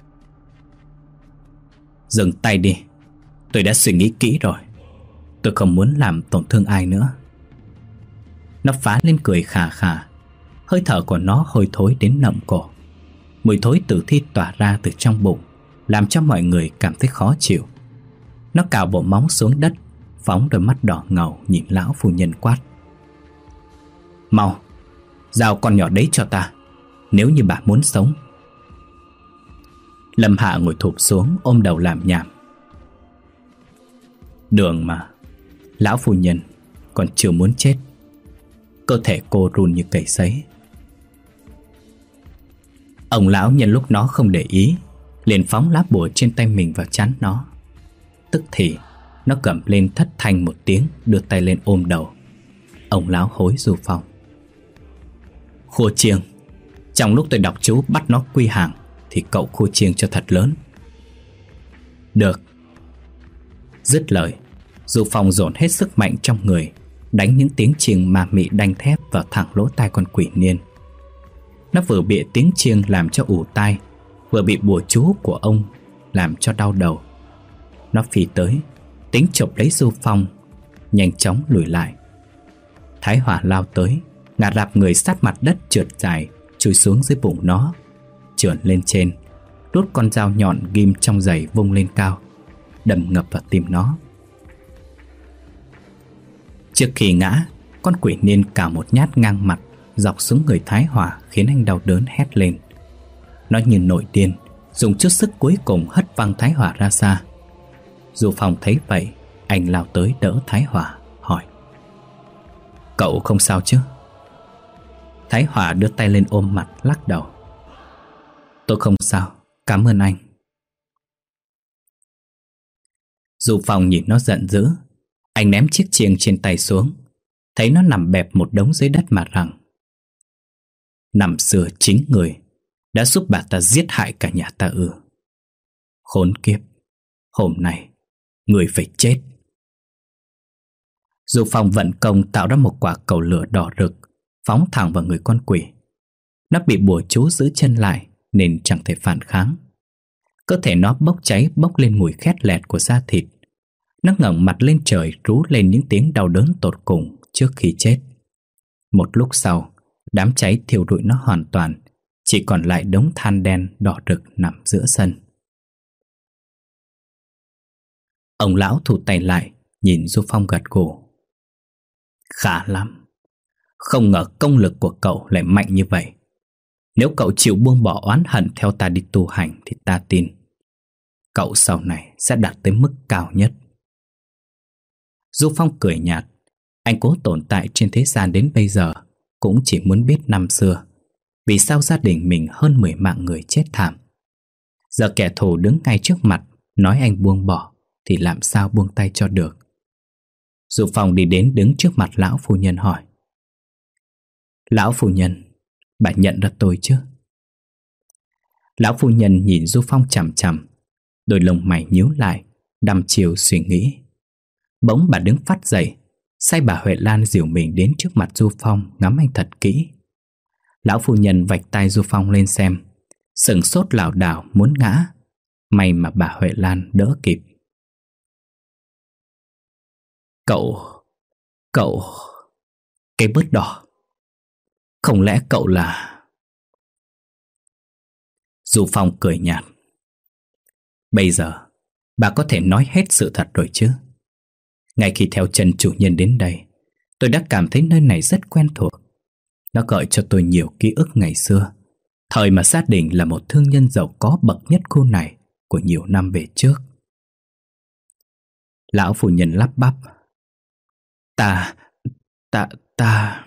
Dừng tay đi, tôi đã suy nghĩ kỹ rồi. Tôi không muốn làm tổn thương ai nữa. Nó phá lên cười khà khà. Hơi thở của nó hôi thối đến nậm cổ. Mùi thối tử thi tỏa ra từ trong bụng, làm cho mọi người cảm thấy khó chịu. Nó cào bộ móng xuống đất, phóng đôi mắt đỏ ngầu nhìn lão phu nhân quát. Mau, giao con nhỏ đấy cho ta, nếu như bà muốn sống. Lâm Hạ ngồi thụp xuống ôm đầu làm nhảm. Đường mà, lão phu nhân còn chưa muốn chết. Cơ thể cô run như cầy sấy. Ông lão nhân lúc nó không để ý, liền phóng lá bùa trên tay mình vào trán nó. Tức thì nó gầm lên thất thanh một tiếng, đưa tay lên ôm đầu. Ông lão hối Du Phong. Khua chiêng. Trong lúc tôi đọc chú bắt nó quy hàng, thì cậu khua chiêng cho thật lớn. Được. Dứt lời, Du Phong dồn hết sức mạnh trong người, đánh những tiếng chiêng ma mị đanh thép vào thẳng lỗ tai con quỷ niên. Nó vừa bị tiếng chiêng làm cho ù tai, vừa bị bùa chú của ông làm cho đau đầu. Nó phi tới, tính chộp lấy Du Phong, nhanh chóng lùi lại. Thái Hỏa lao tới, ngã rạp người sát mặt đất trượt dài, chui xuống dưới bụng nó, trườn lên trên, rút con dao nhọn ghim trong giày vung lên cao, đâm ngập vào tim nó. Trước khi ngã, con quỷ niên cào một nhát ngang mặt dọc xuống người Thái Hỏa, khiến anh đau đớn hét lên. Nó như nổi điên, dùng chút sức cuối cùng hất văng Thái Hỏa ra xa. Du Phong thấy vậy, anh lao tới đỡ Thái Hỏa, hỏi: Cậu không sao chứ? Thái Hỏa đưa tay lên ôm mặt, lắc đầu. Tôi không sao, cảm ơn anh. Du Phong nhìn nó giận dữ. Anh ném chiếc chiêng trên tay xuống, thấy nó nằm bẹp một đống dưới đất mà rằng: Năm xưa chính người đã giúp bà ta giết hại cả nhà ta ư? Khốn kiếp, hôm nay người phải chết. Du Phong vận công tạo ra một quả cầu lửa đỏ rực, phóng thẳng vào người con quỷ. Nó bị bùa chú giữ chân lại nên chẳng thể phản kháng. Cơ thể nó bốc cháy, bốc lên mùi khét lẹt của da thịt. Nó ngẩng mặt lên trời, rú lên những tiếng đau đớn tột cùng trước khi chết. Một lúc sau, đám cháy thiêu rụi nó hoàn toàn, chỉ còn lại đống than đen đỏ rực nằm giữa sân. Ông lão thụt tay lại, nhìn Du Phong gật gù. Khá lắm. Không ngờ công lực của cậu lại mạnh như vậy. Nếu cậu chịu buông bỏ oán hận theo ta đi tu hành thì ta tin cậu sau này sẽ đạt tới mức cao nhất. Du Phong cười nhạt. Anh cố tồn tại trên thế gian đến bây giờ cũng chỉ muốn biết năm xưa vì sao gia đình mình hơn mười mạng người chết thảm. Giờ kẻ thù đứng ngay trước mặt nói anh buông bỏ thì làm sao buông tay cho được. Du Phong đi đến đứng trước mặt lão phu nhân hỏi: Lão phu nhân, bà nhận ra tôi chứ? Lão phu nhân nhìn Du Phong chằm chằm, đôi lông mày nhíu lại, đăm chiêu suy nghĩ. Bỗng bà đứng phát dậy, sai bà Huệ Lan dìu mình đến trước mặt Du Phong ngắm anh thật kỹ. Lão phu nhân vạch tay Du Phong lên xem, sững sốt lảo đảo muốn ngã. May mà bà Huệ Lan đỡ kịp. Cậu... cậu... cái bớt đỏ. Không lẽ cậu là... Du Phong cười nhạt. Bây giờ bà có thể nói hết sự thật rồi chứ? Ngay khi theo chân chủ nhân đến đây, tôi đã cảm thấy nơi này rất quen thuộc. Nó gợi cho tôi nhiều ký ức ngày xưa, thời mà gia đình là một thương nhân giàu có bậc nhất khu này của nhiều năm về trước. Lão phu nhân lắp bắp. Ta... ta... ta...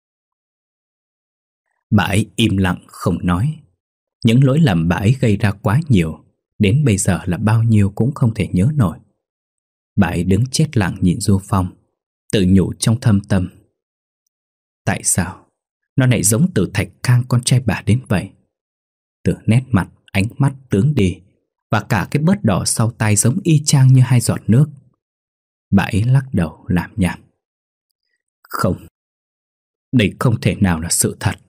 Bà ấy im lặng không nói. Những lỗi lầm bà ấy gây ra quá nhiều, đến bây giờ là bao nhiêu cũng không thể nhớ nổi. Bà ấy đứng chết lặng nhìn Du Phong, tự nhủ trong thâm tâm. Tại sao nó lại giống Từ Thạch Khang con trai bà đến vậy? Từ nét mặt, ánh mắt, tướng đi và cả cái bớt đỏ sau tai giống y chang như hai giọt nước. Bà ấy lắc đầu làm nhảm. Không, đây không thể nào là sự thật.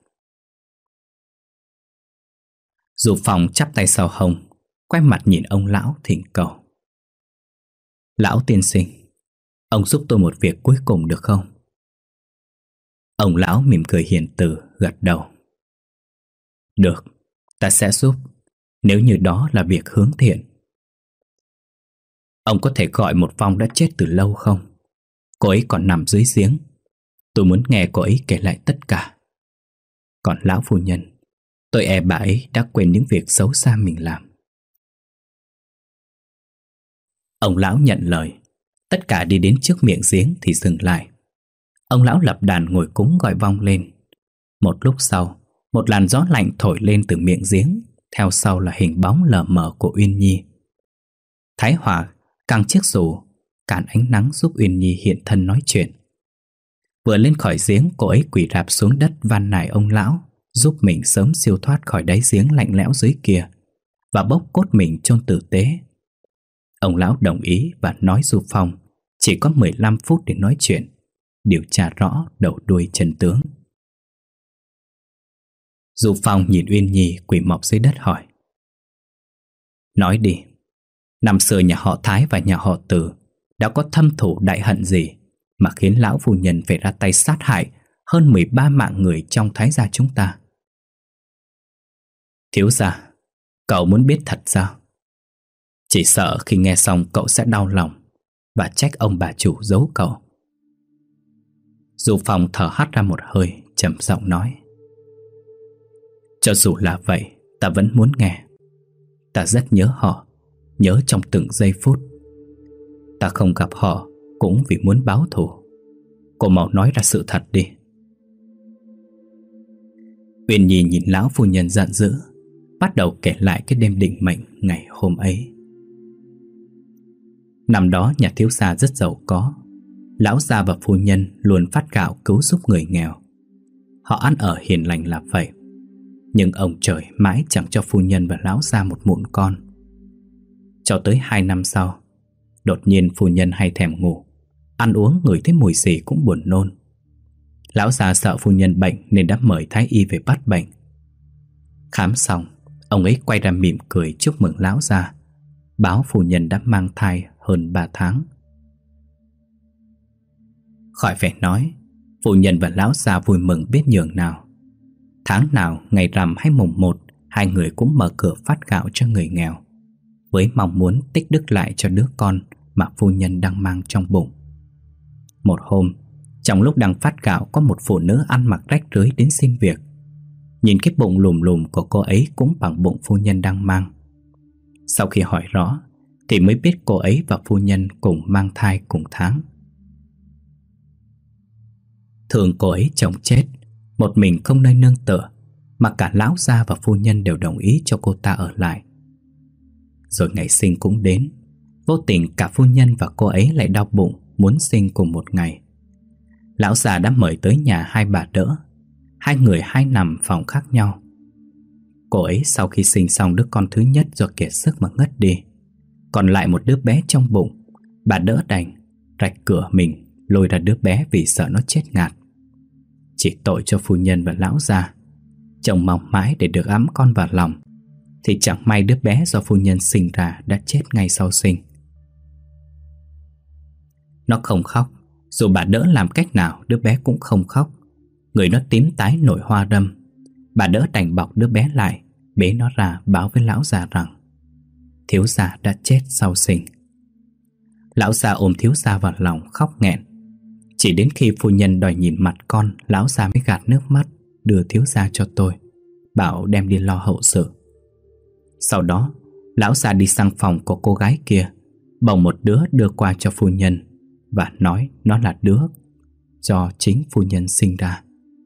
Du Phong chắp tay sau hông, quay mặt nhìn ông lão thỉnh cầu. Lão tiên sinh, ông giúp tôi một việc cuối cùng được không? Ông lão mỉm cười hiền từ gật đầu. Được, ta sẽ giúp, nếu như đó là việc hướng thiện. Ông có thể gọi một vong đã chết từ lâu không? Cô ấy còn nằm dưới giếng. Tôi muốn nghe cô ấy kể lại tất cả. Còn lão phu nhân, tôi e bà ấy đã quên những việc xấu xa mình làm. Ông lão nhận lời. Tất cả đi đến trước miệng giếng thì dừng lại. Ông lão lập đàn ngồi cúng gọi vong lên. Một lúc sau, một làn gió lạnh thổi lên từ miệng giếng, theo sau là hình bóng lờ mờ của Uyên Nhi. Thái Hòa căng chiếc dù cản ánh nắng giúp Uyên Nhi hiện thân nói chuyện. Vừa lên khỏi giếng, cô ấy quỳ rạp xuống đất van nài ông lão giúp mình sớm siêu thoát khỏi đáy giếng lạnh lẽo dưới kia và bốc cốt mình chôn tử tế. Ông lão đồng ý và nói Du Phong chỉ có mười lăm phút để nói chuyện, điều tra rõ đầu đuôi chân tướng. Du Phong nhìn Uyên Nhi quỳ mọp dưới đất hỏi: Nói đi, năm xưa nhà họ Thái và nhà họ Từ đã có thâm thù đại hận gì mà khiến lão phu nhân phải ra tay sát hại hơn mười ba mạng người trong Thái gia chúng ta? Thiếu gia, cậu muốn biết thật sao? Chỉ sợ khi nghe xong cậu sẽ đau lòng và trách ông bà chủ giấu cậu. Du Phong thở hắt ra một hơi, trầm giọng nói: Cho dù là vậy, ta vẫn muốn nghe. Ta rất nhớ họ, nhớ trong từng giây phút. Ta không gặp họ cũng vì muốn báo thù. Cô mau nói ra sự thật đi. Uyên Nhi nhìn lão phu nhân giận dữ, bắt đầu kể lại cái đêm định mệnh ngày hôm ấy. Năm đó nhà thiếu gia rất giàu có. Lão gia và phu nhân luôn phát gạo cứu giúp người nghèo. Họ ăn ở hiền lành là vậy. Nhưng ông trời mãi chẳng cho phu nhân và lão gia một mụn con. Cho tới hai năm sau, đột nhiên phu nhân hay thèm ngủ, ăn uống ngửi thấy mùi gì cũng buồn nôn. Lão già sợ phu nhân bệnh nên đã mời thái y về bắt bệnh. Khám xong, Ông ấy quay ra mỉm cười chúc mừng lão già, báo phu nhân đã mang thai hơn ba tháng. Khỏi phải nói, phu nhân và lão già vui mừng biết nhường nào. Tháng nào, ngày rằm hay mùng một, hai người cũng mở cửa phát gạo cho người nghèo, với mong muốn tích đức lại cho đứa con mà phu nhân đang mang trong bụng. Một hôm, trong lúc đang phát gạo, có một phụ nữ ăn mặc rách rưới đến xin việc. Nhìn cái bụng lùm lùm của cô ấy cũng bằng bụng phu nhân đang mang. Sau khi hỏi rõ thì mới biết cô ấy và phu nhân cùng mang thai cùng tháng. Thường cô ấy chồng chết, một mình không nơi nương tựa, mà cả lão gia và phu nhân đều đồng ý cho cô ta ở lại. Rồi ngày sinh cũng đến. Vô tình cả phu nhân và cô ấy lại đau bụng, muốn sinh cùng một ngày. Lão già đã mời tới nhà hai bà đỡ. Hai người hai nằm phòng khác nhau. Cô ấy sau khi sinh xong đứa con thứ nhất do kiệt sức mà ngất đi. Còn lại một đứa bé trong bụng. Bà đỡ đành rạch cửa mình lôi ra đứa bé vì sợ nó chết ngạt. Chỉ tội cho phu nhân và lão già. Chồng mong mãi để được ẵm con vào lòng, thì chẳng may đứa bé do phu nhân sinh ra đã chết ngay sau sinh. Nó không khóc, dù bà đỡ làm cách nào đứa bé cũng không khóc. Người nó tím tái nổi hoa đâm. Bà đỡ đành bọc đứa bé lại, bế nó ra báo với lão già rằng thiếu gia đã chết sau sinh. Lão già ôm thiếu gia vào lòng khóc nghẹn. Chỉ đến khi phu nhân đòi nhìn mặt con, lão già mới gạt nước mắt đưa thiếu gia cho tôi, bảo đem đi lo hậu sự. Sau đó lão già đi sang phòng của cô gái kia, bồng một đứa đưa qua cho phu nhân và nói nó là đứa do chính phu nhân sinh ra.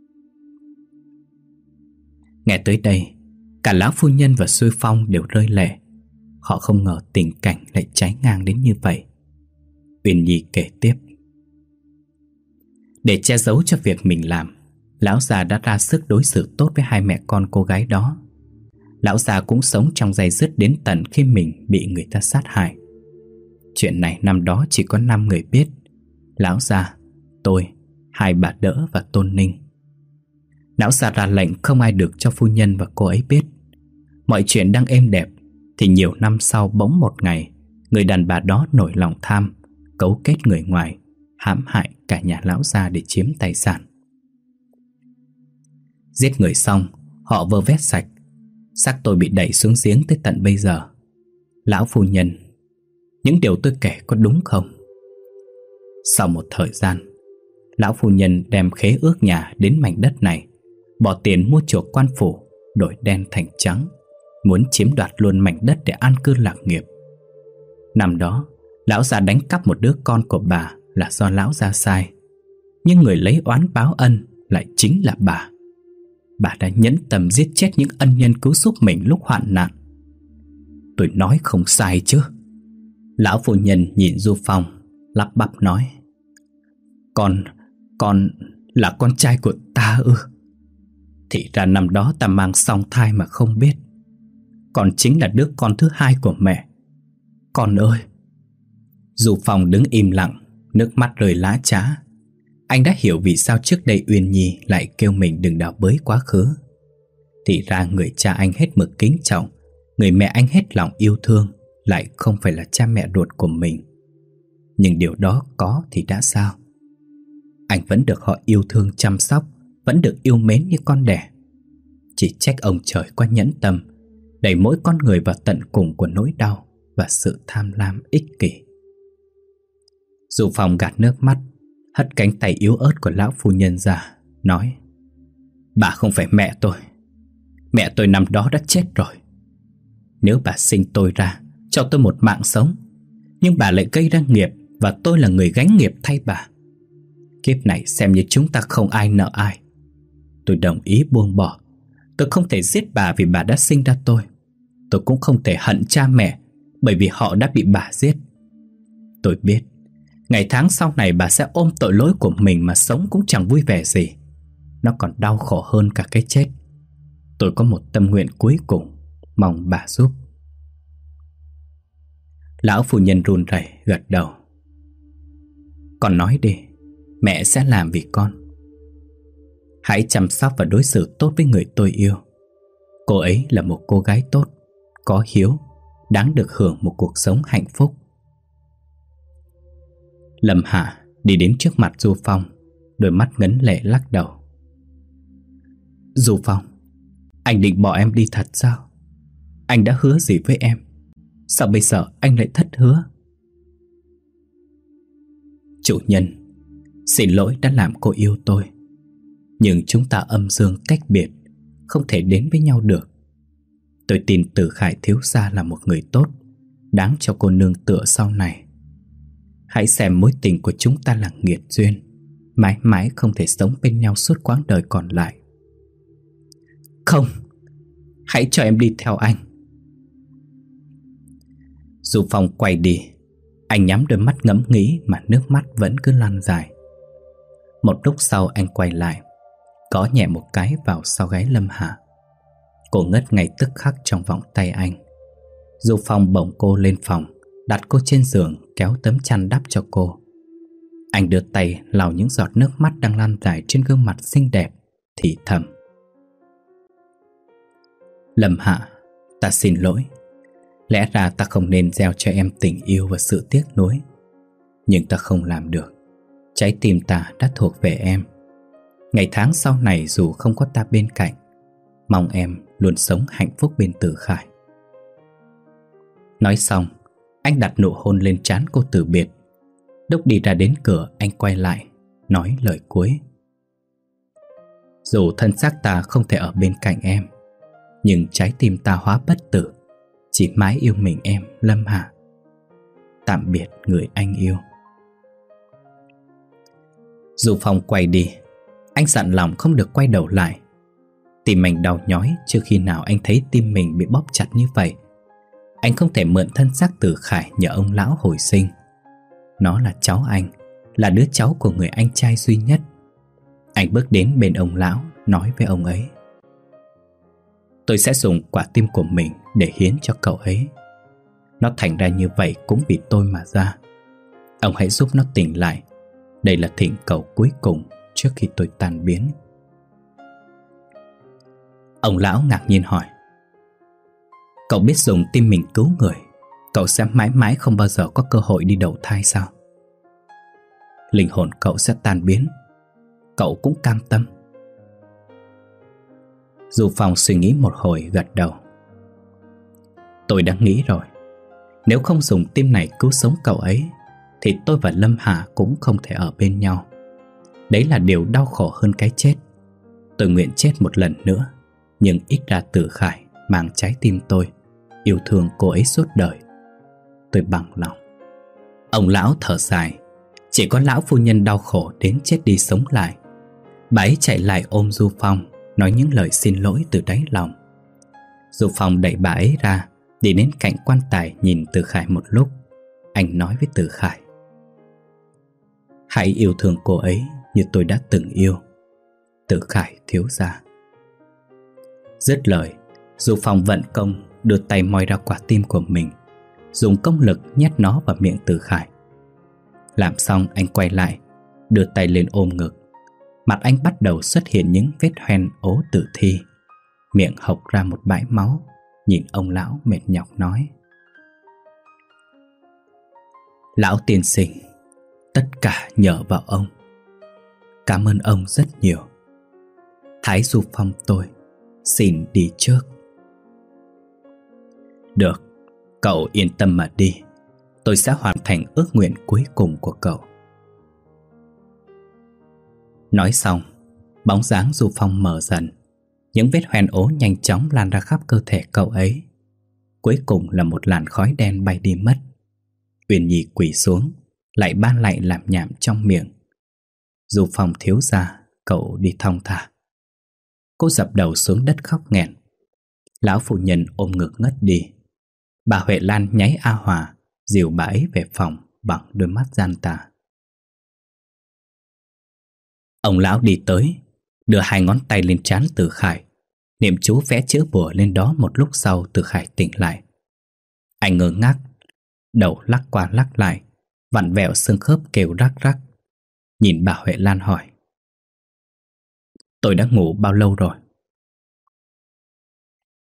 Nghe tới đây, cả lão phu nhân và Xuôi Phong đều rơi lệ. Họ không ngờ tình cảnh lại trái ngang đến như vậy. Uyên Nhi kể tiếp. Để che giấu cho việc mình làm, lão già đã ra sức đối xử tốt với hai mẹ con cô gái đó. Lão già cũng sống trong day dứt đến tận khi mình bị người ta sát hại. Chuyện này năm đó chỉ có năm người biết: lão già, tôi, hai bà đỡ và Tôn Ninh. Lão già ra lệnh không ai được cho phu nhân và cô ấy biết. Mọi chuyện đang êm đẹp thì nhiều năm sau bỗng một ngày, người đàn bà đó nổi lòng tham, cấu kết người ngoài, hãm hại cả nhà lão già để chiếm tài sản. Giết người xong, họ vơ vét sạch. Xác tôi bị đẩy xuống giếng tới tận bây giờ. Lão phu nhân, những điều tôi kể có đúng không? Sau một thời gian, lão phu nhân đem khế ước nhà đến mảnh đất này, bỏ tiền mua chuộc quan phủ, đổi đen thành trắng, muốn chiếm đoạt luôn mảnh đất để an cư lạc nghiệp. Năm đó, lão già đánh cắp một đứa con của bà là do lão già sai, nhưng người lấy oán báo ân lại chính là bà. Bà đã nhẫn tâm giết chết những ân nhân cứu giúp mình lúc hoạn nạn. Tôi nói không sai chứ? Lão phu nhân nhìn Du Phong, lắp bắp nói: Con, con là con trai của ta ư? Thì ra năm đó ta mang song thai mà không biết. Con chính là đứa con thứ hai của mẹ. Con ơi! Du Phong đứng im lặng, nước mắt rơi lã chã. Anh đã hiểu vì sao trước đây Uyên Nhi lại kêu mình đừng đào bới quá khứ. Thì ra người cha anh hết mực kính trọng, người mẹ anh hết lòng yêu thương lại không phải là cha mẹ ruột của mình. Nhưng điều đó có thì đã sao? Anh vẫn được họ yêu thương chăm sóc, vẫn được yêu mến như con đẻ. Chỉ trách ông trời quá nhẫn tâm, đẩy mỗi con người vào tận cùng của nỗi đau và sự tham lam ích kỷ. Du Phong gạt nước mắt, hất cánh tay yếu ớt của lão phu nhân ra, nói: Bà không phải mẹ tôi. Mẹ tôi năm đó đã chết rồi. Nếu bà sinh tôi ra, cho tôi một mạng sống, nhưng bà lại gây ra nghiệp, và tôi là người gánh nghiệp thay bà. Kiếp này xem như chúng ta không ai nợ ai. Tôi đồng ý buông bỏ. Tôi không thể giết bà vì bà đã sinh ra tôi. Tôi cũng không thể hận cha mẹ bởi vì họ đã bị bà giết. Tôi biết ngày tháng sau này bà sẽ ôm tội lỗi của mình mà sống cũng chẳng vui vẻ gì. Nó còn đau khổ hơn cả cái chết. Tôi có một tâm nguyện cuối cùng, mong bà giúp. Lão phu nhân run rẩy gật đầu. Con nói đi, mẹ sẽ làm vì con. Hãy chăm sóc và đối xử tốt với người tôi yêu. Cô ấy là một cô gái tốt, có hiếu, đáng được hưởng một cuộc sống hạnh phúc. Lâm Hạ đi đến trước mặt Du Phong, đôi mắt ngấn lệ lắc đầu. Du Phong, anh định bỏ em đi thật sao? Anh đã hứa gì với em? Sao bây giờ anh lại thất hứa? Chủ nhân, xin lỗi đã làm cô yêu tôi. Nhưng chúng ta âm dương cách biệt, không thể đến với nhau được. Tôi tin Tử Khải thiếu gia là một người tốt, đáng cho cô nương tựa sau này. Hãy xem mối tình của chúng ta là nghiệt duyên, mãi mãi không thể sống bên nhau suốt quãng đời còn lại. Không, hãy cho em đi theo anh. Du Phong quay đi. Anh nhắm đôi mắt ngẫm nghĩ mà nước mắt vẫn cứ lăn dài. Một lúc sau anh quay lại, gõ nhẹ một cái vào sau gáy Lâm Hạ. Cô ngất ngay tức khắc trong vòng tay anh. Du Phong bồng cô lên phòng, đặt cô trên giường, kéo tấm chăn đắp cho cô. Anh đưa tay lau những giọt nước mắt đang lan dài trên gương mặt xinh đẹp, thì thầm: Lâm Hạ, ta xin lỗi. Lẽ ra ta không nên gieo cho em tình yêu và sự tiếc nuối, nhưng ta không làm được. Trái tim ta đã thuộc về em. Ngày tháng sau này dù không có ta bên cạnh, mong em luôn sống hạnh phúc bên Tử Khải. Nói xong, anh đặt nụ hôn lên trán cô từ biệt. Lúc đi ra đến cửa, anh quay lại, nói lời cuối: Dù thân xác ta không thể ở bên cạnh em, nhưng trái tim ta hóa bất tử, chỉ mãi yêu mình em, Lâm Hạ. Tạm biệt người anh yêu. Du Phong quay đi. Anh dặn lòng không được quay đầu lại. Tim anh đau nhói trước khi nào anh thấy tim mình bị bóp chặt như vậy. Anh không thể mượn thân xác Tử Khải nhờ ông lão hồi sinh. Nó là cháu anh, là đứa cháu của người anh trai duy nhất. Anh bước đến bên ông lão, nói với ông ấy: Tôi sẽ dùng quả tim của mình để hiến cho cậu ấy. Nó thành ra như vậy cũng vì tôi mà ra. Ông hãy giúp nó tỉnh lại. Đây là thỉnh cầu cuối cùng trước khi tôi tan biến. Ông lão ngạc nhiên hỏi: Cậu biết dùng tim mình cứu người, cậu sẽ mãi mãi không bao giờ có cơ hội đi đầu thai sao? Linh hồn cậu sẽ tan biến, cậu cũng cam tâm? Du Phong suy nghĩ một hồi, gật đầu. Tôi đã nghĩ rồi. Nếu không dùng tim này cứu sống cậu ấy, thì tôi và Lâm Hà cũng không thể ở bên nhau. Đấy là điều đau khổ hơn cái chết. Tôi nguyện chết một lần nữa, nhưng ít ra Tử Khải mang trái tim tôi, yêu thương cô ấy suốt đời. Tôi bằng lòng. Ông lão thở dài. Chỉ có lão phu nhân đau khổ đến chết đi sống lại. Bà ấy chạy lại ôm Du Phong, nói những lời xin lỗi từ đáy lòng. Du Phong đẩy bà ấy ra, đi đến cạnh quan tài nhìn Tử Khải một lúc. Anh nói với Tử Khải: Hãy yêu thương cô ấy như tôi đã từng yêu, Tử Khải thiếu gia. Dứt lời, Du Phong vận công đưa tay moi ra quả tim của mình, dùng công lực nhét nó vào miệng Tử Khải. Làm xong anh quay lại, đưa tay lên ôm ngực. Mặt anh bắt đầu xuất hiện những vết hoen ố tử thi, miệng hộc ra một bãi máu. Nhìn ông lão mệt nhọc nói: Lão tiên sinh, tất cả nhờ vào ông. Cảm ơn ông rất nhiều. Thái Du Phong tôi xin đi trước. Được, cậu yên tâm mà đi. Tôi sẽ hoàn thành ước nguyện cuối cùng của cậu. Nói xong, bóng dáng Du Phong mờ dần. Những vết hoen ố nhanh chóng lan ra khắp cơ thể cậu ấy. Cuối cùng là một làn khói đen bay đi mất. Uyển Nhi quỳ xuống, lại ban lại làm nhảm trong miệng: Du Phong thiếu gia, cậu đi thong thả. Cô dập đầu xuống đất khóc nghẹn. Lão phu nhân ôm ngực ngất đi. Bà Huệ Lan nháy A Hòa, dìu bà ấy về phòng bằng đôi mắt gian tà. Ông lão đi tới, đưa hai ngón tay lên trán Tử Khải, niệm chú vẽ chữ bùa lên đó. Một lúc sau Tử Khải tỉnh lại. Anh ngơ ngác, đầu lắc qua lắc lại, vặn vẹo xương khớp kêu rắc rắc. Nhìn bà Huệ Lan hỏi: Tôi đã ngủ bao lâu rồi?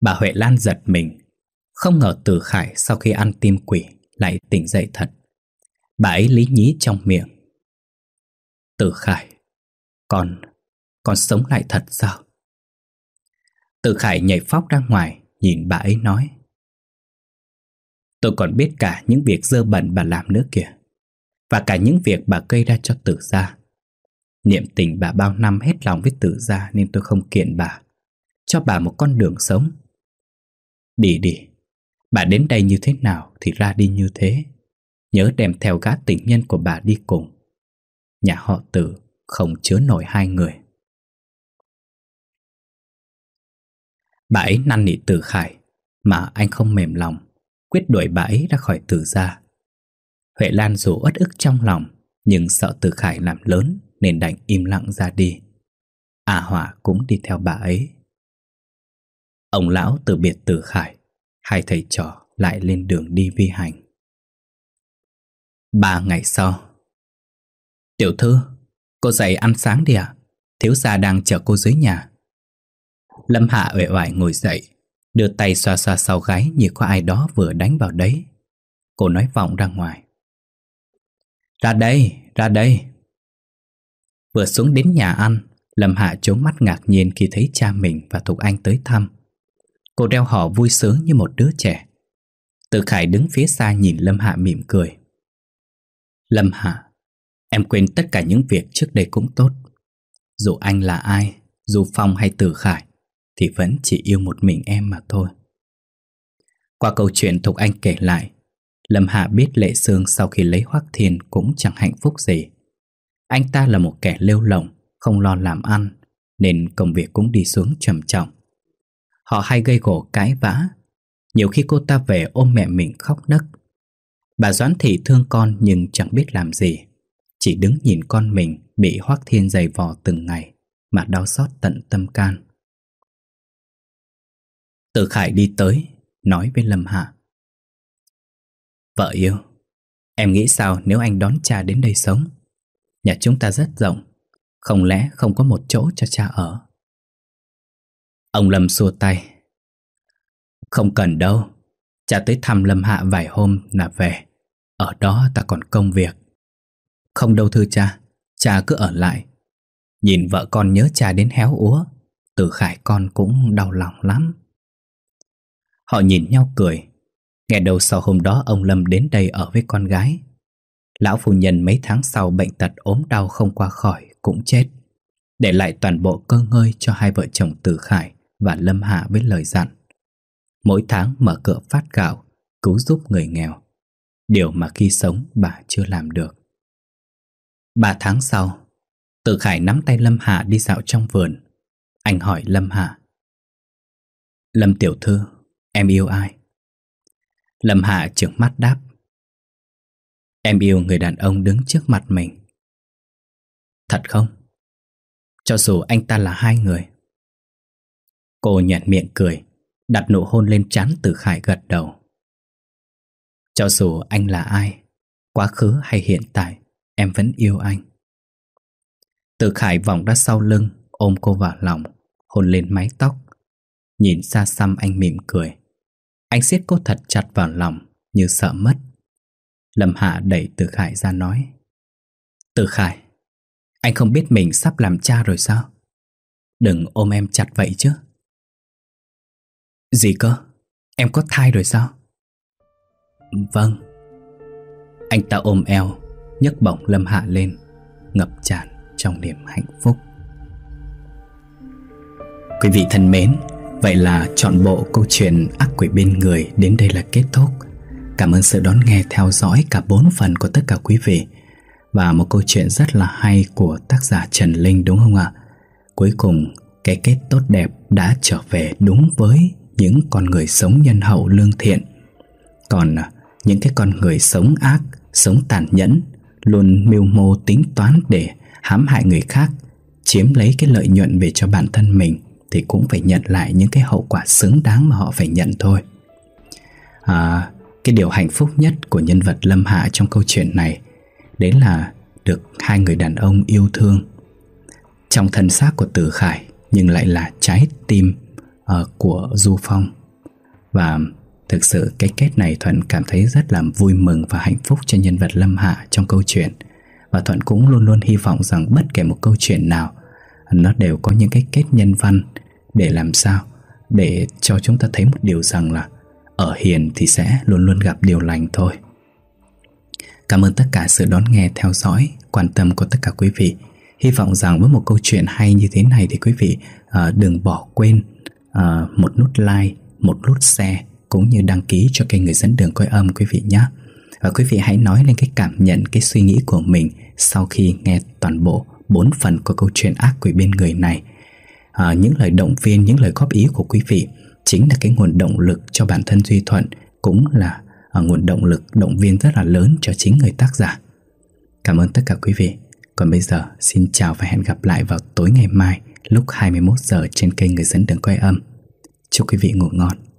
Bà Huệ Lan giật mình. Không ngờ Từ Khải sau khi ăn tim quỷ lại tỉnh dậy thật. Bà ấy lý nhí trong miệng. Từ Khải, Con, con sống lại thật sao? Từ Khải nhảy phóc ra ngoài, nhìn bà ấy nói. Tôi còn biết cả những việc dơ bẩn bà làm nữa kìa. Và cả những việc bà gây ra cho Tử gia. Niệm tình bà bao năm hết lòng với Tử gia nên tôi không kiện bà, cho bà một con đường sống. Đi đi, bà đến đây như thế nào thì ra đi như thế. Nhớ đem theo gã tình nhân của bà đi cùng. Nhà họ Tử không chứa nổi hai người. Bà ấy năn nỉ Từ Khải, mà anh không mềm lòng, quyết đuổi bà ấy ra khỏi Tử gia. Huệ Lan dù uất ức trong lòng, nhưng sợ Từ Khải làm lớn nên đành im lặng ra đi. A Hỏa cũng đi theo bà ấy. Ông lão từ biệt Từ Khải, hai thầy trò lại lên đường đi vi hành. Ba ngày sau. Tiểu thư, cô dậy ăn sáng đi ạ. Thiếu gia đang chờ cô dưới nhà. Lâm Hạ uể oải ngồi dậy, đưa tay xoa xoa sau gáy như có ai đó vừa đánh vào đấy. Cô nói vọng ra ngoài. Ra đây, ra đây. Vừa xuống đến nhà ăn, Lâm Hạ trố mắt ngạc nhiên khi thấy cha mình và Thục Anh tới thăm. Cô reo hò vui sướng như một đứa trẻ. Từ Khải đứng phía xa nhìn Lâm Hạ mỉm cười. Lâm Hạ, em quên tất cả những việc trước đây cũng tốt. Dù anh là ai, dù Phong hay Từ Khải, thì vẫn chỉ yêu một mình em mà thôi. Qua câu chuyện Thục Anh kể lại, Lâm Hạ biết Lệ Sương sau khi lấy Hoắc Thiên cũng chẳng hạnh phúc gì. Anh ta là một kẻ lêu lổng, không lo làm ăn, nên công việc cũng đi xuống trầm trọng. Họ hay gây gổ cãi vã. Nhiều khi cô ta về ôm mẹ mình khóc nấc. Bà Doãn Thị thương con nhưng chẳng biết làm gì, chỉ đứng nhìn con mình bị Hoắc Thiên giày vò từng ngày mà đau xót tận tâm can. Từ Khải đi tới, nói với Lâm Hạ. Vợ yêu, em nghĩ sao nếu anh đón cha đến đây sống? Nhà chúng ta rất rộng, không lẽ không có một chỗ cho cha ở? Ông Lâm xua tay. Không cần đâu, cha tới thăm Lâm Hạ vài hôm là về. Ở đó ta còn công việc. Không đâu thưa cha, cha cứ ở lại. Nhìn vợ con nhớ cha đến héo úa, Từ Khải con cũng đau lòng lắm. Họ nhìn nhau cười. Nghe đầu sau hôm đó ông Lâm đến đây ở với con gái. Lão phu nhân mấy tháng sau bệnh tật ốm đau không qua khỏi cũng chết, để lại toàn bộ cơ ngơi cho hai vợ chồng Từ Khải và Lâm Hạ với lời dặn. Mỗi tháng mở cửa phát gạo, cứu giúp người nghèo, điều mà khi sống bà chưa làm được. Ba tháng sau, Từ Khải nắm tay Lâm Hạ đi dạo trong vườn. Anh hỏi Lâm Hạ. Lâm tiểu thư, em yêu ai? Lâm Hạ trừng mắt đáp. Em yêu người đàn ông đứng trước mặt mình. Thật không? Cho dù anh ta là hai người. Cô nhếch miệng cười, đặt nụ hôn lên trán Từ Khải, gật đầu. Cho dù anh là ai, quá khứ hay hiện tại, em vẫn yêu anh. Từ Khải vòng ra sau lưng, ôm cô vào lòng, hôn lên mái tóc. Nhìn xa xăm anh mỉm cười. Anh siết cô thật chặt vào lòng, như sợ mất. Lâm Hạ đẩy Từ Khải ra nói. Từ Khải, anh không biết mình sắp làm cha rồi sao? Đừng ôm em chặt vậy chứ. Gì cơ? Em có thai rồi sao? Vâng. Anh ta ôm eo, nhấc bổng Lâm Hạ lên, ngập tràn trong niềm hạnh phúc. Quý vị thân mến, vậy là trọn bộ câu chuyện Ác Quỷ Bên Người đến đây là kết thúc. Cảm ơn sự đón nghe theo dõi cả bốn phần của tất cả quý vị. Và một câu chuyện rất là hay của tác giả Trần Linh, đúng không ạ? Cuối cùng cái kết tốt đẹp đã trở về đúng với những con người sống nhân hậu lương thiện. Còn những cái con người sống ác, sống tàn nhẫn, luôn mưu mô tính toán để hãm hại người khác, chiếm lấy cái lợi nhuận về cho bản thân mình, thì cũng phải nhận lại những cái hậu quả xứng đáng mà họ phải nhận thôi. À, cái điều hạnh phúc nhất của nhân vật Lâm Hạ trong câu chuyện này, đấy là được hai người đàn ông yêu thương. Trong thân xác của Từ Khải nhưng lại là trái tim uh, của Du Phong. Và thực sự cái kết này Thuận cảm thấy rất là vui mừng và hạnh phúc cho nhân vật Lâm Hạ trong câu chuyện. Và Thuận cũng luôn luôn hy vọng rằng bất kể một câu chuyện nào nó đều có những cái kết nhân văn, để làm sao để cho chúng ta thấy một điều rằng là ở hiền thì sẽ luôn luôn gặp điều lành thôi. Cảm ơn tất cả sự đón nghe, theo dõi, quan tâm của tất cả quý vị. Hy vọng rằng với một câu chuyện hay như thế này thì quý vị uh, đừng bỏ quên uh, một nút like, một nút share cũng như đăng ký cho kênh Người Dẫn Đường Coi Âm quý vị nhé. Và quý vị hãy nói lên cái cảm nhận, cái suy nghĩ của mình sau khi nghe toàn bộ bốn phần của câu chuyện Ác Quỷ Bên Người này. À, những lời động viên, những lời góp ý của quý vị chính là cái nguồn động lực cho bản thân Duy Thuận, cũng là à, nguồn động lực động viên rất là lớn cho chính người tác giả. Cảm ơn tất cả quý vị. Còn bây giờ xin chào và hẹn gặp lại vào tối ngày mai lúc hai mươi mốt giờ trên kênh Người Dẫn Đường Coi Âm. Chúc quý vị ngủ ngon.